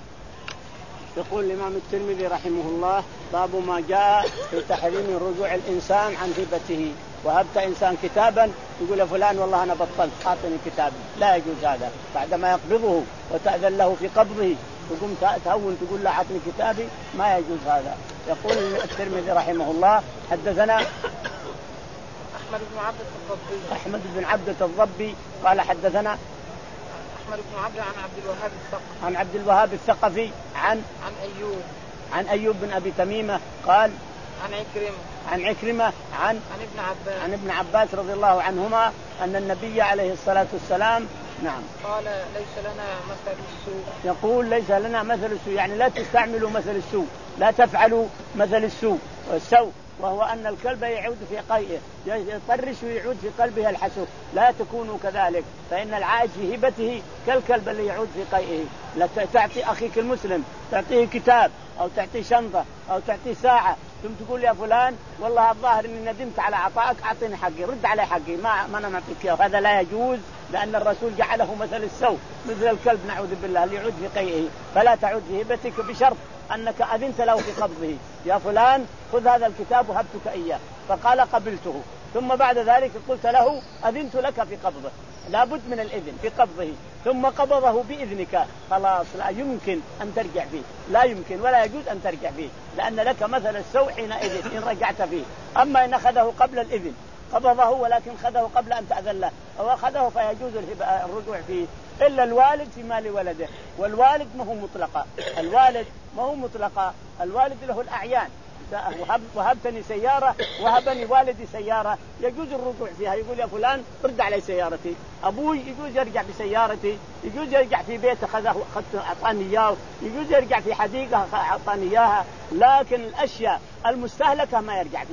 يقول الإمام الترمذي رحمه الله: باب ما جاء في تحريم رجوع الإنسان عن هبته. وهبت إنسان كتابا يقول: فلان والله أنا بطلت أعطني كتابي، لا يجوز هذا بعدما يقبضه وتأذن له في قبضه تقوم تهون تقول له أعطني كتابي، ما يجوز هذا. يقول الترمذي رحمه الله: حدثنا أحمد بن عبدة الضبي أحمد بن عبدة الضبي قال حدثنا أحمد بن عبدة عن عبد الوهاب الثقفي عن عبد الوهاب الثقفي عن عن أيوب عن أيوب بن أبي تميمة قال عن عكرمة عن عكرمة عن عن ابن عباس عن ابن عباس رضي الله عنهما أن النبي عليه الصلاة والسلام نعم قال: ليس لنا مثل السوء. يقول: ليس لنا مثل السوء، يعني لا تستعملوا مثل السوء، لا تفعلوا مثل السوء. والسوء وهو أن الكلب يعود في قيئه، يطرش ويعود في قلبه الحسوء، لا تكونوا كذلك، فإن العائد في هبته كالكلب اللي يعود في قيئه. لا تعطي أخيك المسلم تعطيه كتاب أو تعطيه شنطة أو تعطيه ساعة ثم تقول: يا فلان والله الظاهر إني ندمت على عطائك، أعطيني حقي، رد علي حقي، ما ما أنا معطيك إياه. هذا لا يجوز، لأن الرسول جعله مثل السوء، مثل الكلب نعوذ بالله اللي يعود في قيئه. فلا تعود في هبتك بشرط أنك أذنت له في قبضه: يا فلان خذ هذا الكتاب وهبتك إياه، فقال: قبلته. ثم بعد ذلك قلت له: أذنت لك في قبضه، لابد من الإذن في قبضه، ثم قبضه بإذنك، خلاص لا يمكن أن ترجع فيه، لا يمكن ولا يجوز أن ترجع فيه، لأن لك مثل السوء حينئذ إن رجعت فيه. أما إن أخذه قبل الإذن، قبضه ولكن أخذه قبل أن تأذن له أو أخذه فيجوز الرجوع فيه، إلا الوالد في مال ولده. والوالد ما هو مطلقا، الوالد ما هو مطلقا، الوالد له الأعيان. وهبتني سيارة وهبني والدي سيارة يجوز الرجوع فيها، يقول: يا فلان ارد علي سيارتي. أبوي يجوز يرجع بسيارتي، يجوز يرجع في بيت أخذه أعطاني إياه، يجوز يرجع في حديقة أعطاني إياها، لكن الأشياء المستهلكة ما يرجع فيها.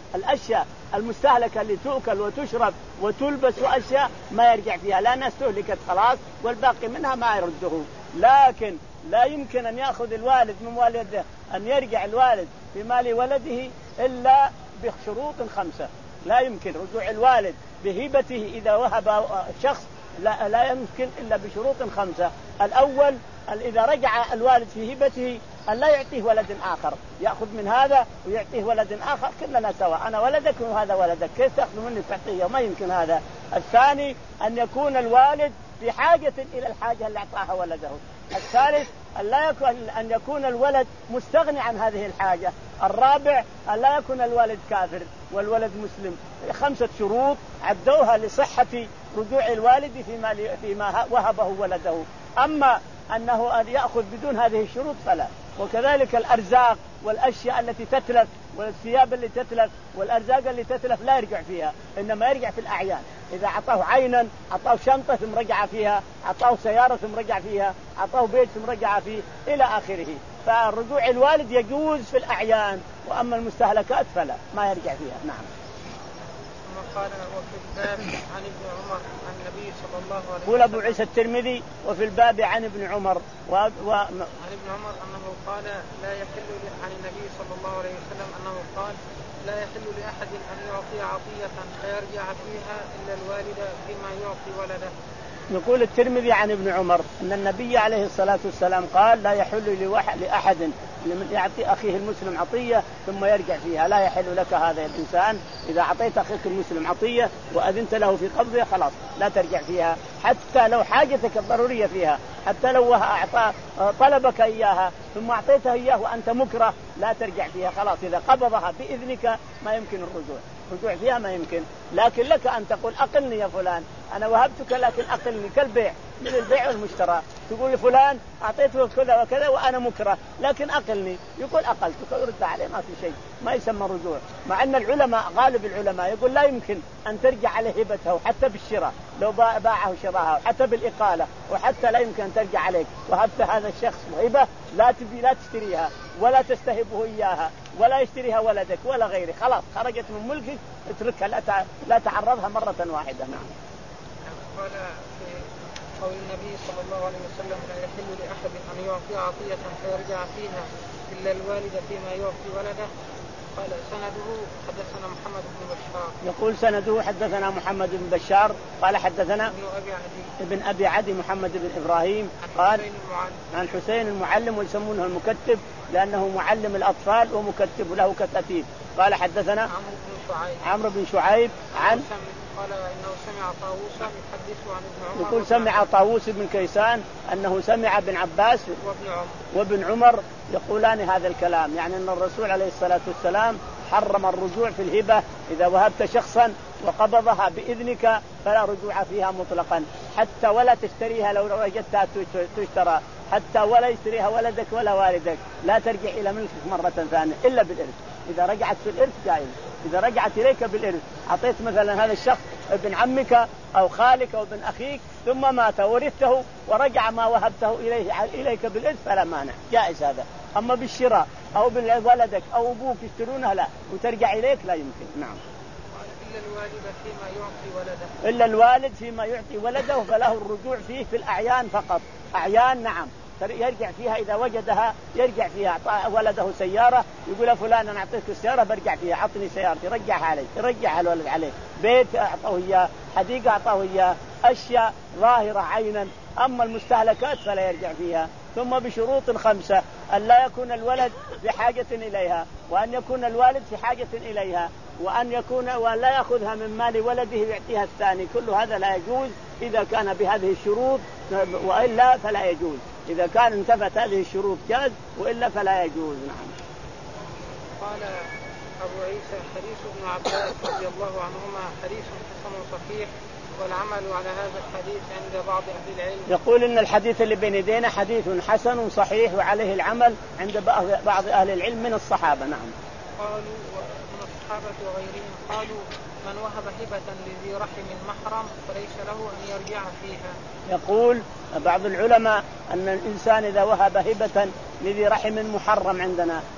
الأشياء المستهلكة اللي تؤكل وتشرب وتلبس وأشياء ما يرجع فيها لأنها استهلكت خلاص والباقي منها ما يرده. لكن لا يمكن أن يأخذ الوالد من والده أن يرجع الوالد في مال ولده إلا بشروط خمسة. لا يمكن رجوع الوالد بهبته إذا وهب شخص لا, لا يمكن إلا بشروط خمسة. الأول إذا رجع الوالد في هبته أن لا يعطيه ولد آخر، يأخذ من هذا ويعطيه ولد آخر كلنا سواء، أنا ولدك وهذا ولدك، كيف تأخذ مني تعطيه؟ ما يمكن هذا. الثاني أن يكون الوالد في حاجة إلى الحاجة اللي أعطاها ولده. الثالث أن لا يكون أن يكون الولد مستغني عن هذه الحاجة. الرابع أن لا يكون الوالد كافر والولد مسلم. خمسة شروط عدوها لصحة رجوع الوالد فيما فيما وهبه ولده. أما أنه أن يأخذ بدون هذه الشروط فلا. وكذلك الأرزاق والأشياء التي تتلف والثياب اللي تتلف والأرزاق اللي تتلف لا يرجع فيها، إنما يرجع في الأعيان. إذا أعطاه عينا، أعطاه شنطة ثم رجع فيها، أعطاه سيارة ثم رجع فيها، أعطاه بيت ثم رجع فيه إلى آخره. فرجوع الوالد يجوز في الأعيان، وأما المستهلكات فلا ما يرجع فيها. نعم. قال وفي الباب عن ابن عمر عن النبي صلى الله عليه وسلم. قول أبو عيسى الترمذي وفي الباب عن ابن عمر و... و... عن ابن عمر أنه قال لا يحل عن النبي صلى الله عليه وسلم أنه قال لا يحل لأحد أن يعطي عطية فيرجع فيها إلا الوالد فيما يعطي ولده. يقول الترمذي عن ابن عمر أن النبي عليه الصلاة والسلام قال لا يحل لأحد لمن يعطي أخيه المسلم عطية ثم يرجع فيها. لا يحل لك هذا يا الإنسان، إذا أعطيت أخيك المسلم عطية وأذنت له في قبضها خلاص لا ترجع فيها، حتى لو حاجتك الضرورية فيها، حتى لو أعطى طلبك إياها ثم أعطيته إياه وأنت مكره لا ترجع فيها خلاص. إذا قبضها بإذنك ما يمكن الرجوع، الرجوع فيها ما يمكن. لكن لك أن تقول أقلني يا فلان، أنا وهبتك لكن أقلني، كالبيع من البيع والمشترى، تقول لفلان أعطيته كذا وكذا وأنا مكره لكن أقلني، يقول أقلتك يرد عليه ما في شيء، ما يسمى رجوع. مع أن العلماء غالب العلماء يقول لا يمكن أن ترجع عليه هبته حتى بالشراء لو باعه شراها، حتى بالإقالة، وحتى لا يمكن أن ترجع عليك وهبت هذا الشخص هبة لا تبي لا تشتريها ولا تستهبه إياها ولا يشتريها ولدك ولا غيره، خلاص خرجت من ملكك اتركها لا لا تعرضها مرة واحدة. نعم. قال في قول النبي صلى الله عليه وسلم لا يحل لأحد أن يعطي عطية فيرجع فيها إلا الوالد فيما يعطي ولده. قال سنده حدثنا محمد بن بشار. يقول سنده حدثنا محمد بن بشار قال حدثنا ابن أبي عدي ابن أبي عدي محمد بن إبراهيم قال عن حسين المعلم ويسمونه المكتب لأنه معلم الأطفال ومكتب له كتاتيب. قال حدثنا عمرو بن شعيب عمرو بن شعيب عن قال إنه سمع طاووسا يحدث عن ابن عمر. يقول سمع طاووس بن كيسان أنه سمع ابن عباس وابن عمر وابن عمر يقولان هذا الكلام، يعني أن الرسول عليه الصلاة والسلام حرم الرجوع في الهبة إذا وهبت شخصا وقبضها بإذنك فلا رجوع فيها مطلقا، حتى ولا تشتريها لو وجدتها تشترى، حتى ولا يشتريها ولدك ولا والدك، لا ترجع إلى ملكك مرة ثانية إلا بالإرث. إذا رجعت في الإرث جائز، إذا رجعت إليك بالإرث، أعطيت مثلا هذا الشخص ابن عمك أو خالك أو ابن أخيك ثم مات ورثته ورجع ما وهبته إليه إليك بالإرث فلا مانع، جائز هذا. أما بالشراء أو بولدك أو أبوك يشترونها لا وترجع إليك لا يمكن. نعم. إلا الوالد فيما يعطي ولده. إلا الوالد فيما يعطي ولده فله الرجوع فيه في الأعيان فقط. أعيان نعم يرجع فيها إذا وجدها يرجع فيها. أعطى ولده سيارة يقول فلان أنا أعطيك السيارة برجع فيها، أعطني سيارتي، رجعها عليه، رجعها الولد عليه. بيت أعطاه إياه، حديقة أعطاه إياه، أشياء ظاهرة عينا. أما المستهلكات فلا يرجع فيها. ثم بشروط خمسة: أن لا يكون الولد بحاجة إليها، وأن يكون الوالد في حاجة إليها، وأن يكون وأن لا يأخذها من مال ولده ويعطيها الثاني. كل هذا لا يجوز إذا كان بهذه الشروط، وإلا فلا يجوز. إذا كان انتفت هذه الشروط جاز، وإلا فلا يجوز. نعم. قال أبو عيسى حديث ابن عباس رضي الله عنهما حديث حسن صحيح، والعمل على هذا الحديث عند بعض أهل العلم. يقول إن الحديث اللي بين يدينا حديث حسن صحيح وعليه العمل عند بعض أهل العلم من الصحابة. نعم. قالوا من الصحابة وغيرهم قالوا من وهب هبة لذي رحم محرم فليس له أن يرجع فيها. يقول بعض العلماء أن الإنسان إذا وهب هبة لذي رحم محرم عندنا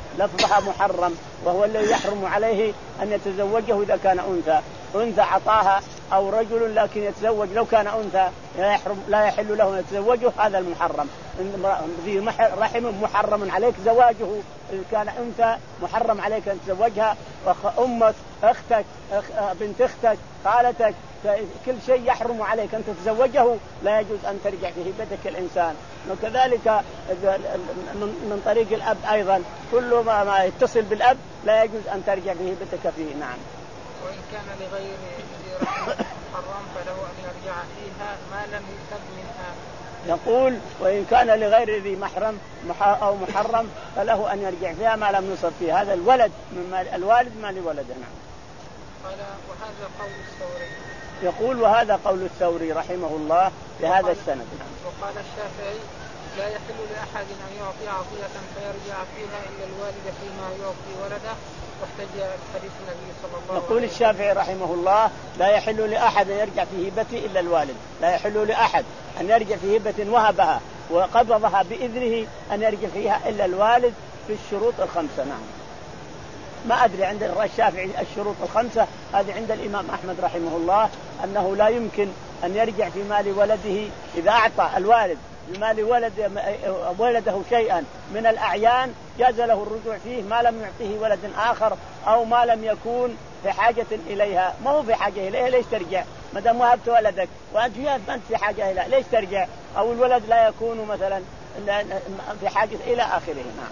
لفظها محرم، وهو الذي يحرم عليه أن يتزوجه إذا كان أنثى. أنثى عطاها أو رجل لكن يتزوج لو كان أنثى لا يحرم لا يحل له أن يتزوجه، هذا المحرم. ذي رحم محرم عليك زواجه، إن كان أنثى محرم عليك أن تتزوجها. أمك، أختك، بنت أختك، خالتك، كل شيء يحرم عليك أن تتزوجه لا يجوز أن ترجع في هبتك الإنسان. وكذلك من طريق الأب أيضا كل ما يتصل بالأب لا يجوز أن ترجع في هبتك فيه. نعم. وإن كان لغير ذي رحم محرم فله أن يرجع فيها ما لم يسب منها. يقول وإن كان لغير ذي محرم أو محرم فله أن يرجع فيها ما لم يصب فيه. هذا الولد من مال الوالد ما لولده. نعم. قال وهذا قول الثوري. يقول وهذا قول الثوري رحمه الله بهذا السند. وقال الشافعي لا يحل لأحد أن يعطي عطية فيرجع فيها إلا الوالد فيما يعطي ولده، واحتج بحديث النبي صلى الله عليه وسلم. يقول الشافعي رحمه الله لا يحل لأحد أن يرجع في هبته إلا الوالد. لا يحل لأحد أن يرجع في هبة وهبها وقبضها بإذنه أن يرجع فيها إلا الوالد في الشروط الخمسة. نعم. ما أدري عند الشافعي الشروط الخمسة، هذه عند الإمام أحمد رحمه الله أنه لا يمكن أن يرجع في مال ولده. إذا أعطى الوالد بمال ولد ولده شيئا من الأعيان جاز له الرجوع فيه ما لم يعطيه ولد آخر أو ما لم يكون في حاجة إليها. ما هو في حاجة إليها ليش ترجع؟ ما دام وهبت ولدك وأنت أنت في حاجة إليها ليش ترجع؟ أو الولد لا يكون مثلا في حاجة إلى آخره. نعم.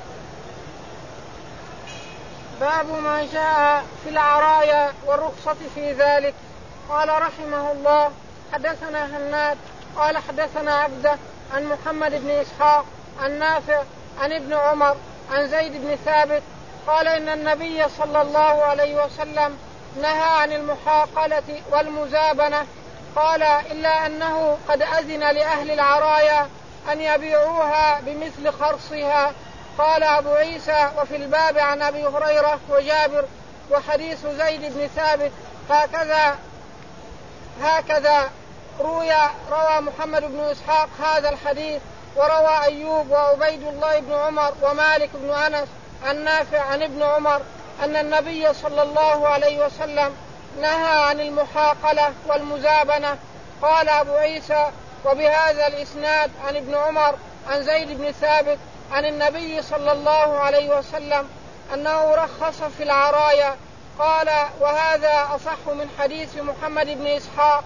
باب ما جاء في العرايا والرخصة في ذلك. قال رحمه الله حدثنا هناد قال حدثنا عبده عن محمد بن إسحاق عن نافع عن ابن عمر عن زيد بن ثابت قال إن النبي صلى الله عليه وسلم نهى عن المحاقلة والمزابنة. قال إلا أنه قد أذن لأهل العرايا أن يبيعوها بمثل خرصها. قال أبو عيسى وفي الباب عن أبي هريرة وجابر وحديث زيد بن ثابت هكذا هكذا روي روى محمد بن إسحاق هذا الحديث، وروى أيوب وعبيد الله بن عمر ومالك بن أنس عن نافع عن ابن عمر أن النبي صلى الله عليه وسلم نهى عن المحاقلة والمزابنة. قال أبو عيسى وبهذا الإسناد عن ابن عمر عن زيد بن ثابت عن النبي صلى الله عليه وسلم أنه رخص في العرايا. قال وهذا أصح من حديث محمد بن إسحاق.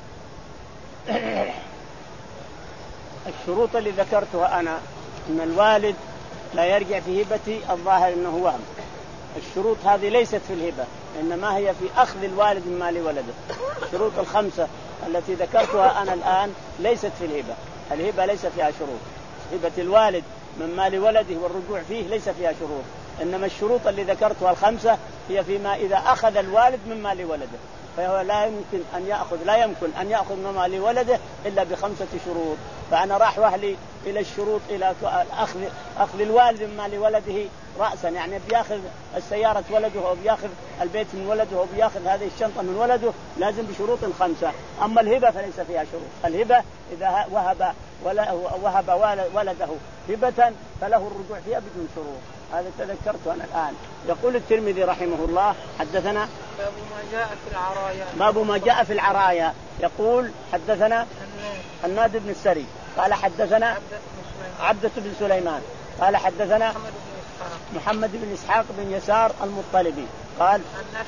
الشروط اللي ذكرتها أنا أن الوالد لا يرجع في هبتي الظاهر أنه وهم. الشروط هذه ليست في الهبة إنما هي في أخذ الوالد من مال ولده. الشروط الخمسة التي ذكرتها أنا الآن ليست في الهبة. الهبة ليس فيها شروط. هبة الوالد من مال ولده والرجوع فيه ليس فيها شروط، إنما الشروط اللي ذكرتها الخمسة هي فيما إذا أخذ الوالد من مال ولده، فهو لا يمكن أن يأخذ لا يمكن أن يأخذ من مال ولده إلا بخمسة شروط. فأنا راح وهلي إلى الشروط إلى أخذ أخذ الوالد من مال ولده رأسا، يعني بياخذ السيارة ولده أو بياخذ البيت من ولده أو بياخذ هذه الشنطة من ولده لازم بشروط خمسة. أما الهبة فليس فيها شروط. الهبة إذا وهب ولا وهب ولده هبة فله الرجوع فيها بدون شروط. هذا تذكرته أنا الآن. يقول الترمذي رحمه الله حدثنا باب ما جاء في العرايا. باب ما جاء في العرايا. يقول حدثنا هناد بن السري قال حدثنا عبدة بن سليمان قال حدثنا محمد بن إسحاق بن يسار المطلبي قال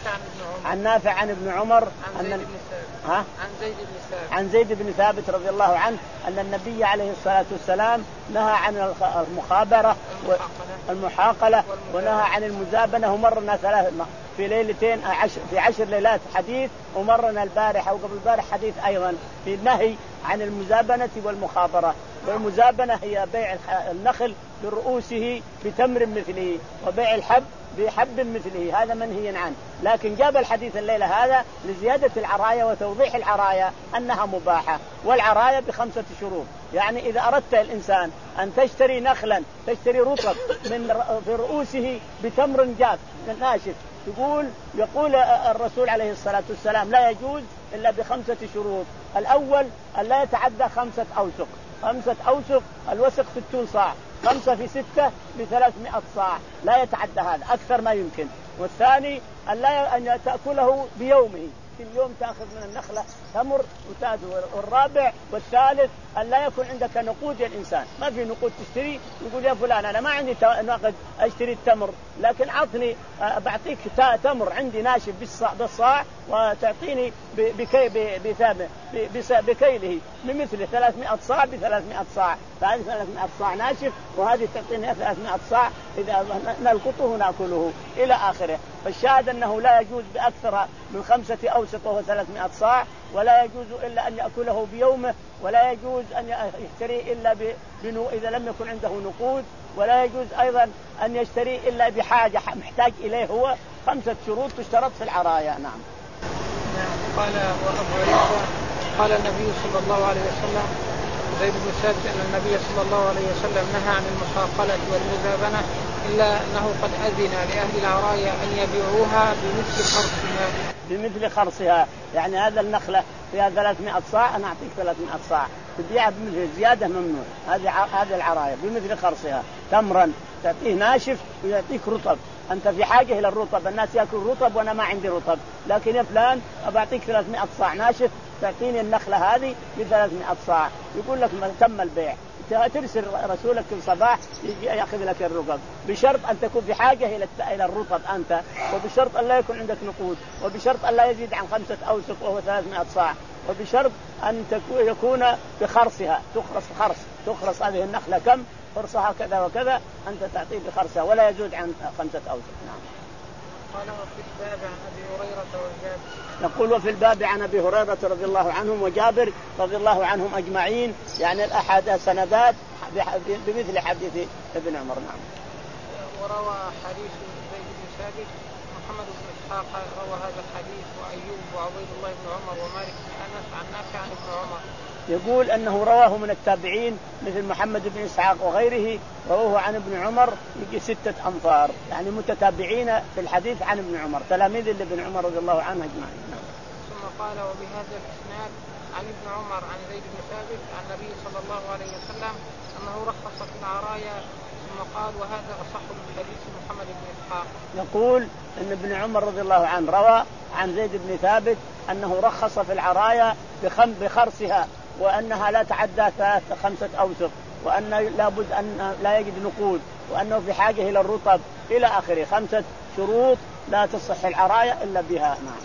عن نافع عن ابن عمر عن ها زيد بن ثابت عن زيد بن ثابت رضي الله عنه أن النبي عليه الصلاة والسلام نهى عن المخابرة والمحاقلة ونهى عن المزابنة. ومرنا ثلاث في ليلتين عشر في عشر ليلات حديث، ومرنا البارحة وقبل البارحة حديث أيضا في النهي عن المزابنة والمخابرة. والمزابنة هي بيع النخل برؤوسه بتمر مثله وبيع الحب بحب مثله، هذا منهي عنه. لكن جاب الحديث الليلة هذا لزيادة العرايا وتوضيح العرايا أنها مباحة. والعرايا بخمسة شروط، يعني إذا أردت الإنسان أن تشتري نخلا تشتري رطب من في رؤوسه بتمر جاف ناشف، تقول يقول الرسول عليه الصلاة والسلام لا يجوز إلا بخمسة شروط. الأول أن لا يتعدى خمسة أوسق. خمسة أوسق الوسق ستون صاع، خمسة في ستة بثلاثمائة صاع، لا يتعدى هذا، أكثر ما يمكن. والثاني أن لا أن تأكله بيومه، كل يوم تأخذ من النخلة تمر وتأخذ. والرابع والثالث أن لا يكون عندك نقود يا الإنسان، ما في نقود تشتري يقول يا فلان أنا ما عندي نقد أشتري التمر، لكن عطني بعطيك تمر عندي ناشف بالصاع, بالصاع وتعطيني بكي بكيله بمثل ثلاثمائة صاع بثلاثمائة صاع، فهذه ثلاثمائة صاع ناشف وهذه تعطيني ثلاثمائة صاع إذا نلقطه نأكله إلى آخره. فالشاهد أنه لا يجوز بأكثر من خمسة أوسق وهو ثلاثمائة صاع، ولا يجوز إلا أن يأكله بيومه، ولا يجوز أن يشتري إلا بنو إذا لم يكن عنده نقود، ولا يجوز أيضا أن يشتري إلا بحاجة محتاج إليه هو. خمسة شروط تشترط في العرايا. نعم. قال وأبو عيسى قال النبي صلى الله عليه وسلم زيد بن ثابت أن النبي صلى الله عليه وسلم نهى عن المصاقلة والمزابنة إلا أنه قد أذن لأهل العرايا أن يبيعوها بمثل خرصها. بمثل خرصها يعني هذا النخلة فيها ثلاثمائة صاع أنا أعطيك ثلاثمائة صاع، تبيعها بمثل زيادة ممنوع. هذه هذه العرايا بمثل خرصها، تمرا تعطيه ناشف ويعطيك رطب، أنت في حاجة إلى الرطب، الناس يأكل رطب وأنا ما عندي رطب، لكن يا فلان أبعطيك ثلاثمائة صاع ناشف تعطيني النخلة هذه بثلاثمائة صاع، يقول لك تم البيع. ترسل رسولك كل صباح يجي يأخذ لك الرطب، بشرط أن تكون في حاجة إلى إلى الرطب أنت، وبشرط أن لا يكون عندك نقود، وبشرط أن لا يزيد عن خمسة أوسق وهو ثلاثمائة صاع، وبشرط أن يكون بخرصها، تخرص خرص، تخرص هذه النخلة كم خرصها كذا وكذا، أنت تعطيه بخرصها ولا يزيد عن خمسة أوسق. نعم. قال وفي الباب عن أبي هريرة وجابر. نقول وفي الباب عن أبي هريرة رضي الله عنهم وجابر رضي الله عنهم أجمعين، يعني الأحد سندات بمثل حديث ابن عمر. نعم. وروى حديث زيد بن ثابت محمد بن إسحاق روى هذا الحديث وأيوب وعبيد الله بن عمر ومالك بن أنس عن نافع عن ابن عمر. يقول أنه رواه من التابعين مثل محمد بن إسحاق وغيره، رواه عن ابن عمر يجي ستة أنفار، يعني متتابعين في الحديث عن ابن عمر، تلاميذ لابن عمر رضي الله عنه أجمعين. ثم قال وبهذا الإسناد عن ابن عمر عن زيد بن ثابت عن النبي صلى الله عليه وسلم أنه رخص في العرايا، ثم قال وهذا أصح من حديث محمد بن إسحاق. يقول أن ابن عمر رضي الله عنه روى عن زيد بن ثابت أنه رخص في العرايا بخرصها، وأنها لا تعدى خمسة أوسق، وأن لابد أن لا يجد نقود، وأنه في حاجة إلى الرطب إلى آخره. خمسة شروط لا تصح العرايا إلا بها. نعم.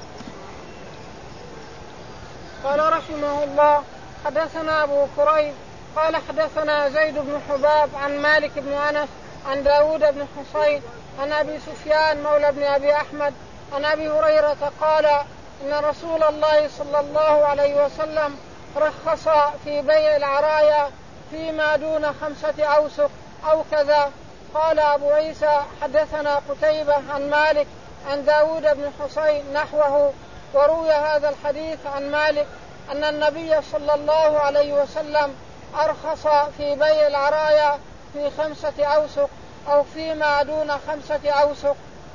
قال رحمه الله حدثنا أبو كريب قال حدثنا زيد بن حباب عن مالك بن أنس عن داود بن حصين عن أبي سفيان مولى بن أبي أحمد عن أبي هريرة قال إن رسول الله صلى الله عليه وسلم رخص في بيع العرايا فيما دون خمسة أوسق أو كذا. قال أبو عيسى حدثنا قتيبة عن مالك عن داود بن حصين نحوه. وروي هذا الحديث عن مالك أن النبي صلى الله عليه وسلم أرخص في بيع العرايا في خمسة أوسق أو فيما دون خمسة أوسق.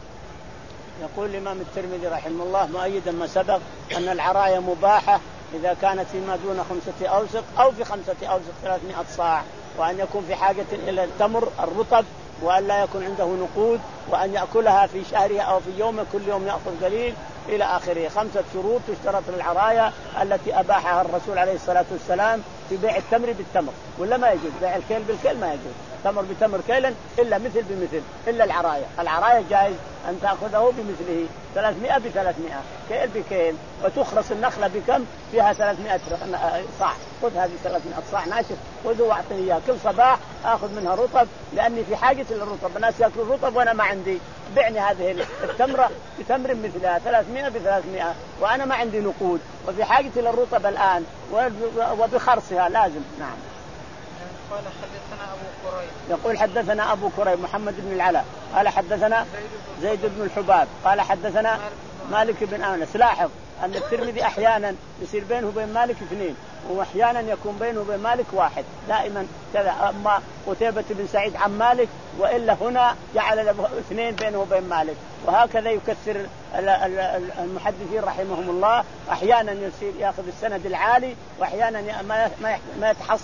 يقول الإمام الترمذي رحمه الله مؤيدا ما سبق أن العرايا مباحة إذا كانت فيما دون خمسة أوسق أو في خمسة أوسق ثلاثمائة صاع، وأن يكون في حاجة إلى التمر الرطب، وأن لا يكون عنده نقود، وأن يأكلها في شهرها أو في يومه، كل يوم يأخذ قليل إلى آخره. خمسة شروط تشترط للعرايا التي أباحها الرسول عليه الصلاة والسلام في بيع التمر بالتمر، ولا ما يجوز بيع الكيل بالكيل، ما يجوز تمر بتمر كيلا إلا مثل بمثل، إلا العرايا. العرايا جائز أن تأخذه بمثله ثلاثمائة بثلاثمائة كيل بكيل، وتخرص النخلة بكم فيها ثلاثمائة صاع، خذ هذه ثلاثمائة صاع ناشف خذه واعطني إياه كل صباح آخذ منها رطب، لأني في حاجة للرطب، الناس يأكلوا الرطب وأنا ما عندي، بعني هذه التمرة بتمر مثلها ثلاثمائة بثلاثمائة وأنا ما عندي نقود وفي حاجة للرطب الآن وبخرصها لازم. نعم. قال حدثنا أبو كريب يقول حدثنا أبو كريب محمد بن العلاء قال حدثنا زيد بن الحباب قال حدثنا مالك بن أنس. لاحظ أن الترمذي أحيانا يصير بينه وبين مالك اثنين، وأحيانا يكون بينه وبين مالك واحد، دائما كذا. أما قتيبة بن سعيد عن مالك، وإلا هنا جعل اثنين بينه وبين مالك. وهكذا يكثر المحدثين رحمهم الله، أحيانا يصير يأخذ السند العالي، وأحيانا ما ما يتحصل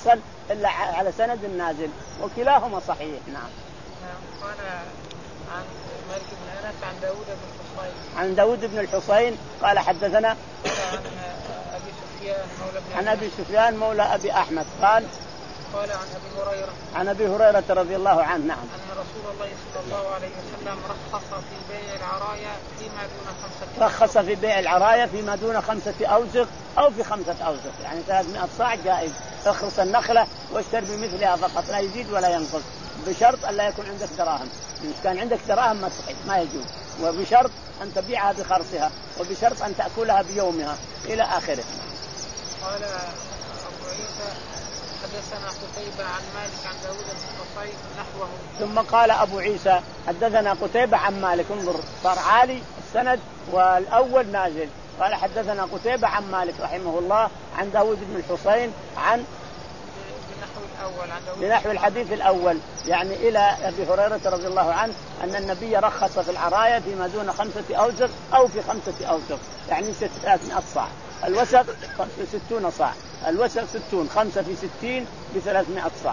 إلا على سند النازل، وكلاهما صحيح. نعم. قال عن مالك بن أنس عن داود بن الحصين عن داود بن الحصين قال حدثنا عن أبي سفيان مولى عن أبي سفيان مولى أبي أحمد قال قال عن أبي هريرة عن أبي هريرة رضي الله عنه نعم أن رسول الله صلى الله عليه وسلم رخص في بيع العرايا فيما دون خمسة رخص في بيع العرايا فيما دون خمسة أوسق أو في خمسة أوسق، يعني ثلاثمائة صاع جائز. اخرص النخلة واشتر بمثلها فقط، لا يزيد ولا ينقص، بشرط أن لا يكون عندك دراهم. إن كان عندك دراهم ما تحل ما يجوز، وبشرط أن تبيعها بخرصها، وبشرط أن تأكلها بيومها إلى آخره. قال أبو عيسى حدثنا قتيبة عن مالك عن داود بن الحصين نحوه. ثم قال أبو عيسى حدثنا قتيبة عن مالك، انظر صار عالي السند والأول نازل. قال حدثنا قتيبة عن مالك رحمه الله عن داود بن الحصين عن بنحو الأول عن داود بنحو الحديث الأول، يعني إلى أبي هريرة رضي الله عنه أن النبي رخص في العرايا فيما دون خمسة أوسق أو في خمسة أوسق، يعني ثلاثمائة صاع. الوسق ستون صاع، الوسق ستون، خمسة في ستين بثلاثمائة صاع.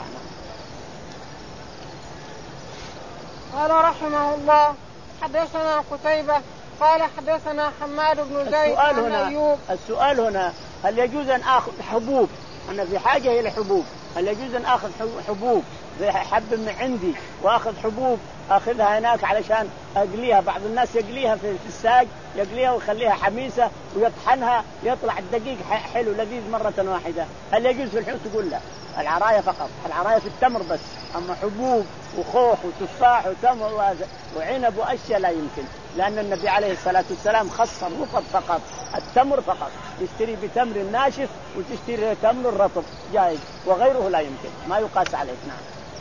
قال رحمه الله حدثنا قتيبة قال حدثنا حماد بن زيد السؤال عن هنا أيوب. السؤال هنا هل يجوز أن آخذ حبوب؟ أنا في حاجة إلى حبوب، هل يجوز أن آخذ حبوب زي حب من عندي وآخذ حبوب أخذها هناك علشان أقليها؟ بعض الناس يقليها في الساج، يقليها ويخليها حميسة ويطحنها يطلع الدقيق حلو لذيذ مرة واحدة. هل يجوز في الحوت؟ تقول لا، العراية فقط، العراية في التمر بس، أما حبوب وخوخ وتفاح وتمر وعنب وأشياء لا يمكن، لأن النبي عليه الصلاة والسلام خص الرطب فقط، التمر فقط، تشتري بتمر ناشف وتشتري تمر رطب جائز، وغيره لا يمكن، ما يقاس عليه. نعم.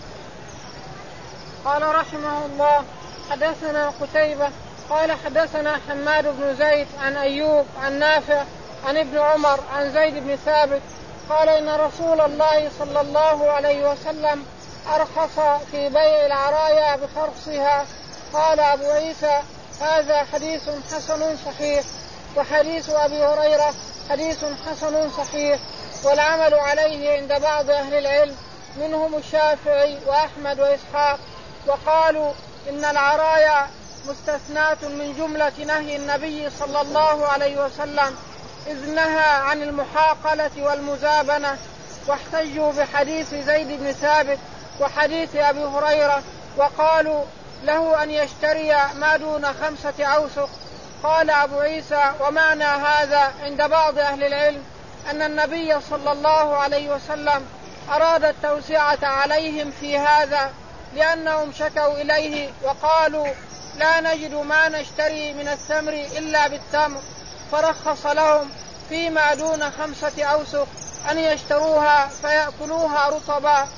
قال رحمه الله حدثنا قتيبة قال حدثنا حماد بن زيد عن أيوب عن نافع عن ابن عمر عن زيد بن ثابت قال إن رسول الله صلى الله عليه وسلم أرخص في بيع العرايا بخرصها. قال أبو عيسى هذا حديث حسن صحيح، وحديث أبي هريرة حديث حسن صحيح، والعمل عليه عند بعض أهل العلم منهم الشافعي وأحمد وإسحاق، وقالوا إن العرايا مستثناة من جملة نهي النبي صلى الله عليه وسلم إذ نهى عن المحاقلة والمزابنة، واحتجوا بحديث زيد بن ثابت وحديث أبي هريرة، وقالوا له أن يشتري ما دون خمسة أوسق. قال أبو عيسى ومعنى هذا عند بعض أهل العلم أن النبي صلى الله عليه وسلم أراد التوسعة عليهم في هذا، لأنهم شكوا إليه وقالوا لا نجد ما نشتري من الثمر إلا بالتمر، فرخص لهم فيما دون خمسة أوسق أن يشتروها فيأكلوها رطبا.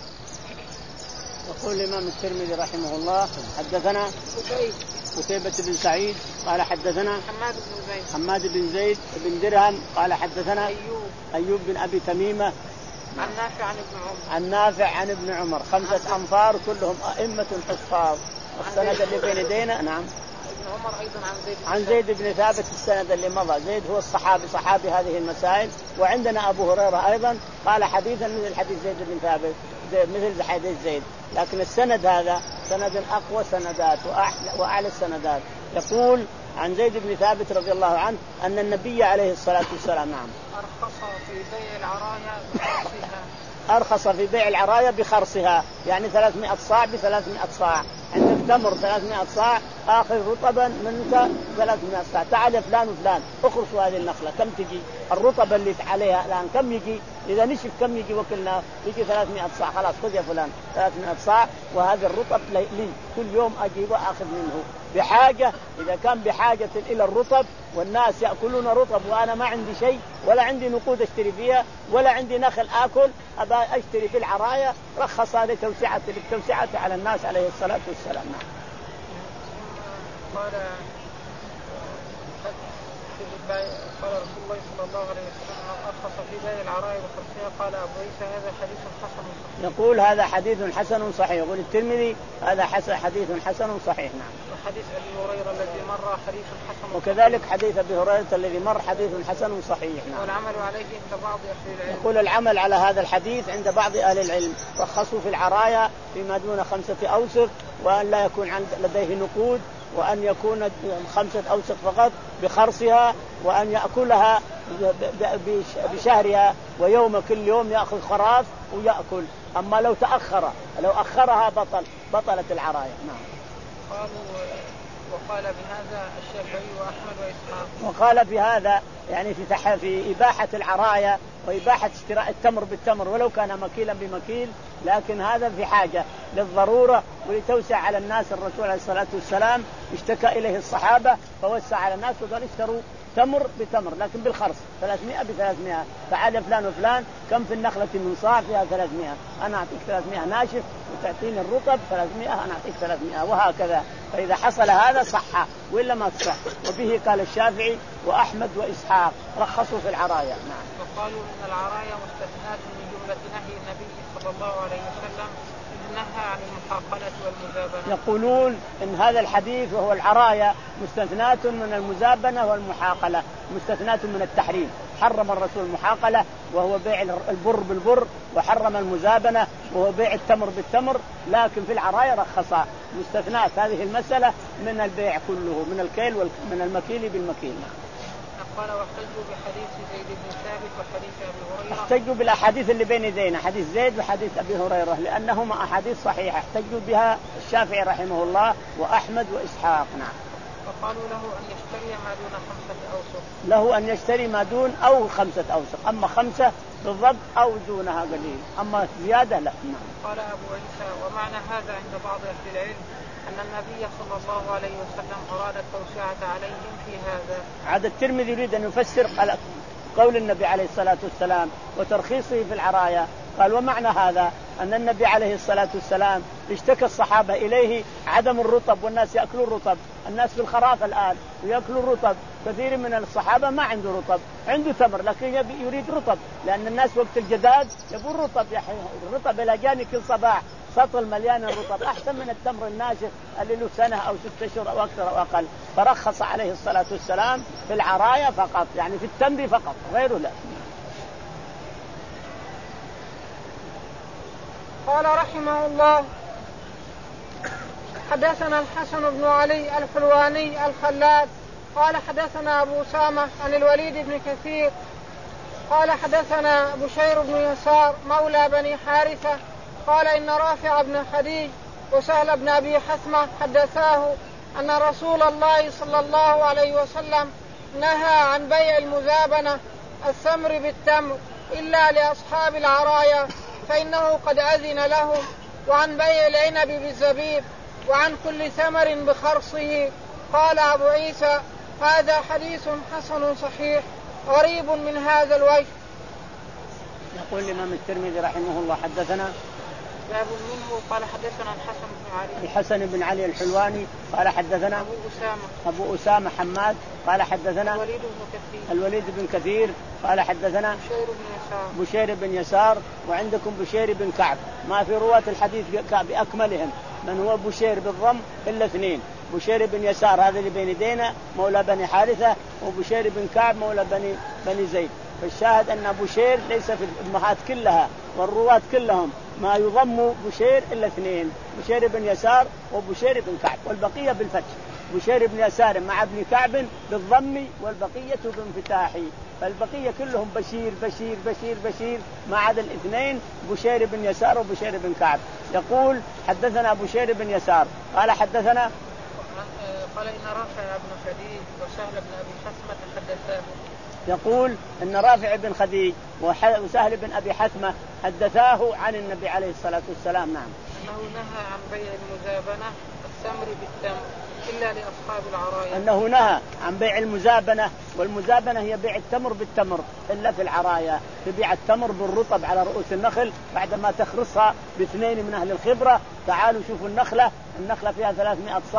يقول الإمام الترمذي رحمه الله حدثنا قتيبة بن سعيد قال حدثنا حماد بن زيد حماد بن زيد بن درهم قال حدثنا أيوب أيوب بن أبي تميمة عن نافع عن ابن عمر عن نافع عن ابن عمر، خمسة أنفار كلهم أئمة حفاظ. السند اللي بين يدينا نعم ابن عمر أيضا عن زيد عن زيد بن ثابت. السند اللي مضى زيد هو الصحابي صحابي هذه المسائل. وعندنا أبو هريرة أيضا قال حديثا مثل حديث زيد بن ثابت مثل حديث زيد، لكن السند هذا سند أقوى سندات وأعلى السندات. يقول عن زيد بن ثابت رضي الله عنه أن النبي عليه الصلاة والسلام نعم أرخص في بيع العرايا بخرصها أرخص في بيع العرايا بخرصها، يعني ثلاثمائة صاع بثلاثمائة صاع. عندك تمر ثلاثمائة صاع آخر رطبا منك ثلاثمائة صاع، تعال يا فلان وفلان اخرصوا هذه النخلة كم تجي الرطب اللي عليها الآن كم يجي، إذا نشف كم يجي وكلنا يجي ثلاثمائة صاع، خلاص خذ يا فلان ثلاثمائة صاع وهذا الرطب لي كل يوم أجيب وأخذ منه بحاجة. إذا كان بحاجة إلى الرطب والناس يأكلون رطب وأنا ما عندي شيء ولا عندي نقود أشتري فيها ولا عندي نخل آكل أبى أشتري في العرايا، رخص لتوسعة للتوسعة على الناس عليه الصلاة والسلام. قال قال رسول الله صلى الله عليه وسلم أرخص في بيع العرايا بخمسها. قال أبو عيسى هذا حديث حسن صحيح. يقول هذا حديث حسن صحيح. يقول الترمذي هذا حسن حديث حسن صحيح. نعم. وحديث أبي هريرة الذي مر حديث حسن. وكذلك حديث أبي هريرة الذي مر حديث حسن صحيح. نعم. والعمل عليه عند بعض أهل العلم. يقول العمل على هذا الحديث عند بعض أهل العلم رخصوا في العرايا فيما دون خمسة أوسق، وأن لا يكون عند لديه نقود، وأن يكون خمسة أوسق فقط بخرصها، وأن يأكلها بشهرها ويوم كل يوم يأخذ خراف ويأكل. أما لو تأخر لو أخرها بطل بطلت العرايا. نعم. قالوا وقال بهذا الشافعي وأحمد وإسحاق. وقال بهذا يعني في تح في إباحة العرايا وإباحة اشتراء التمر بالتمر ولو كان مكيلا بمكيل، لكن هذا في حاجة للضرورة ولتوسع على الناس. الرسول عليه الصلاة والسلام اشتكى إليه الصحابة فوسع على الناس وقال اشتروا تمر بتمر لكن بالخرص ثلاثمائة بثلاثمائة. تعال فلان وفلان كم في النخلة من صاع؟ فيها ثلاثمائة، أنا أعطيك ثلاثمائة ناشف وتعطيني الرطب ثلاثمائة، أنا أعطيك ثلاثمائة، وهكذا. فإذا حصل هذا صح وإلا ما تصح. وبه قال الشافعي وأحمد وإسحاق رخصوا في العرايا. نعم. وقالوا إن العرايا مستثناة من جملة نهي النبي صلى الله عليه وسلم نهى عن المحاقلة والمزابنة. يقولون إن هذا الحديث وهو العرايا مستثناة من المزابنة والمحاقلة، مستثناة من التحريم. حرم الرسول المحاقلة وهو بيع البر بالبر، وحرم المزابنة وهو بيع التمر بالتمر، لكن في العرايا رخصا. مستثنات هذه المسألة من البيع كله، من الكيل ومن المكيل بالمكيل. قال واحتجوا بحديث زيد بن ثابت وحديث أبي هريرة. احتجوا بالأحاديث اللي بين يدينا، حديث زيد وحديث أبي هريرة، لأنهما أحاديث صحيحة احتجوا بها الشافعي رحمه الله وأحمد وإسحاق. نعم. وقالوا له أن يشتري ما دون خمسة أوسق. له أن يشتري ما دون أو خمسة أوسق، أما خمسة بالضبط أو دونها قليل، أما زيادة لا. نعم. قال أبو عيسى ومعنى هذا عند بعض أهل العلم أن النبي صلى الله عليه وسلم أراد التوسعة عليهم في هذا. عاد الترمذي يريد أن يفسر قول النبي عليه الصلاة والسلام وترخيصه في العرايا. قال ومعنى هذا أن النبي عليه الصلاة والسلام اشتكى الصحابة إليه عدم الرطب، والناس يأكلون الرطب، الناس في الخراف الآن ويأكلوا الرطب. كثير من الصحابة ما عنده رطب، عنده تمر لكن يريد رطب، لأن الناس وقت الجداد يبون رطب. الرطب إلى جاني كل صباح سطل مليان الرطب أحسن من التمر الناشف اللي له سنة أو ست أشهر أو أكثر أو أقل. فرخص عليه الصلاة والسلام في العرايا فقط، يعني في التمر فقط، غيره لا. قال رحمه الله حدثنا الحسن بن علي الحلواني الخلاد قال حدثنا أبو أسامة عن الوليد بن كثير قال حدثنا بشير بن يسار مولى بني حارثة قال إن رافع بن خديج وسهل بن أبي حثمة حدثاه أن رسول الله صلى الله عليه وسلم نهى عن بيع المزابنة الثمر بالتمر إلا لأصحاب العرايا فإنه قد أذن لهم، وعن بيع العنب بالزبيب، وعن كل ثمر بخرصه. قال أبو عيسى هذا حديث حسن صحيح غريب من هذا الوجه. يقول الإمام الترمذي رحمه الله حدثنا باب منه قال حدثنا الحسن بن علي الحسن بن علي الحلواني قال حدثنا أبو أسامة أبو أسامة حماد قال حدثنا الوليد بن كثير الوليد بن كثير قال حدثنا بشير بن يسار بشير بن يسار وعندكم بشير بن كعب. ما في رواة الحديث بأكملهم من هو بشير بالضم إلا اثنين، بشير بن يسار هذا اللي بين يدينا مولى بني حارثة، وبشير بن كعب مولى بني بني زيد. فالشاهد أن بشير ليس في الأمهات كلها والرواة كلهم ما يضم بشير إلا اثنين، بشير بن يسار وبشير بن كعب، والبقية بالفتح. بشير بن يسار مع ابن كعب بالضم والبقية بانفتاح، فالبقية كلهم بشير بشير بشير بشير ما عدا الاثنين بشير بن يسار وبشير بن كعب. يقول حدثنا بشير بن يسار قال حدثنا قال إن رافع بن خديج وسهل بن أبي حثمة حدثاه. يقول إن رافع بن خديج وسهل بن أبي حثمة حدثاه عن النبي عليه الصلاة والسلام. نعم. أنه نهى عن بيع المزابنة الثمر بالتمر إلا لأصحاب العرايا. أنه نهى عن بيع المزابنة، والمزابنة هي بيع التمر بالتمر إلا في العرايا، تبيع التمر بالرطب على رؤوس النخل بعدما تخرصها باثنين من أهل الخبرة. تعالوا شوفوا النخلة، النخلة فيها ثلاثمائة صاع،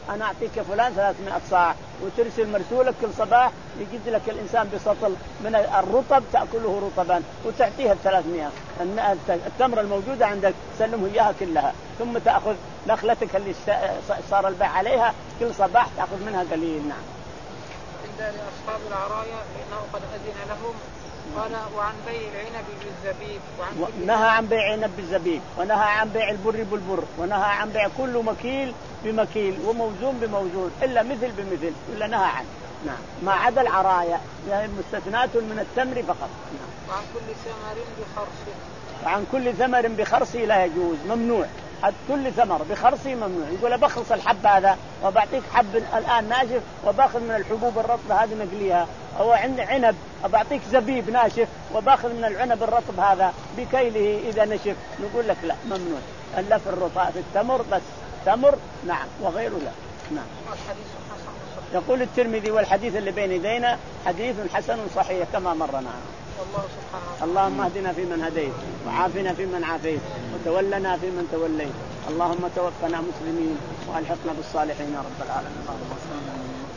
أنا أعطيك فلان ثلاثمائة صاع، وترسل مرسولك كل صباح يجد لك الإنسان بسطل من الرطب تأكله رطبا وتعطيها الثلاثمائة. التمر الموجودة عندك سلمه إياها كلها، ثم تأخذ نخلتك اللي صار البيع عليها كل صباح تأخذ منها قليل. نعم. عند أصحاب العرايا لأنه قد أذن لهم. قال وعن بيع العنب بالزبيب. نهى عن بيع العنب بالزبيب، ونهى عن بيع البر بالبر، ونهى عن بيع كل مكيل بمكيل وموزون بموزون إلا مثل بمثل إلا نهى عنه. نعم. ما عدا العرايا يعني مستثنات من التمر فقط. نعم. وعن كل ثمر بخرص. وعن كل ثمر بخرص لا يجوز، ممنوع. كل ثمر بخرصي ممنوع. يقول بخلص الحب هذا وبعطيك حب الآن ناشف وباخذ من الحبوب الرطبة هذه نقليها، أو عند عنب أبعطيك زبيب ناشف وباخذ من العنب الرطب هذا بكيله إذا نشف، نقول لك لا ممنوع إلا في الرطاء في التمر بس. تمر نعم وغيره لا. نعم. يقول الترمذي والحديث اللي بين يدينا حديث حسن صحيح كما مر معنا. والله سبحانه. اللهم اهدنا فيمن هديت، وعافنا فيمن عافيت، وتولنا فيمن توليت، اللهم توفنا مسلمين والحقنا بالصالحين يا رب العالمين.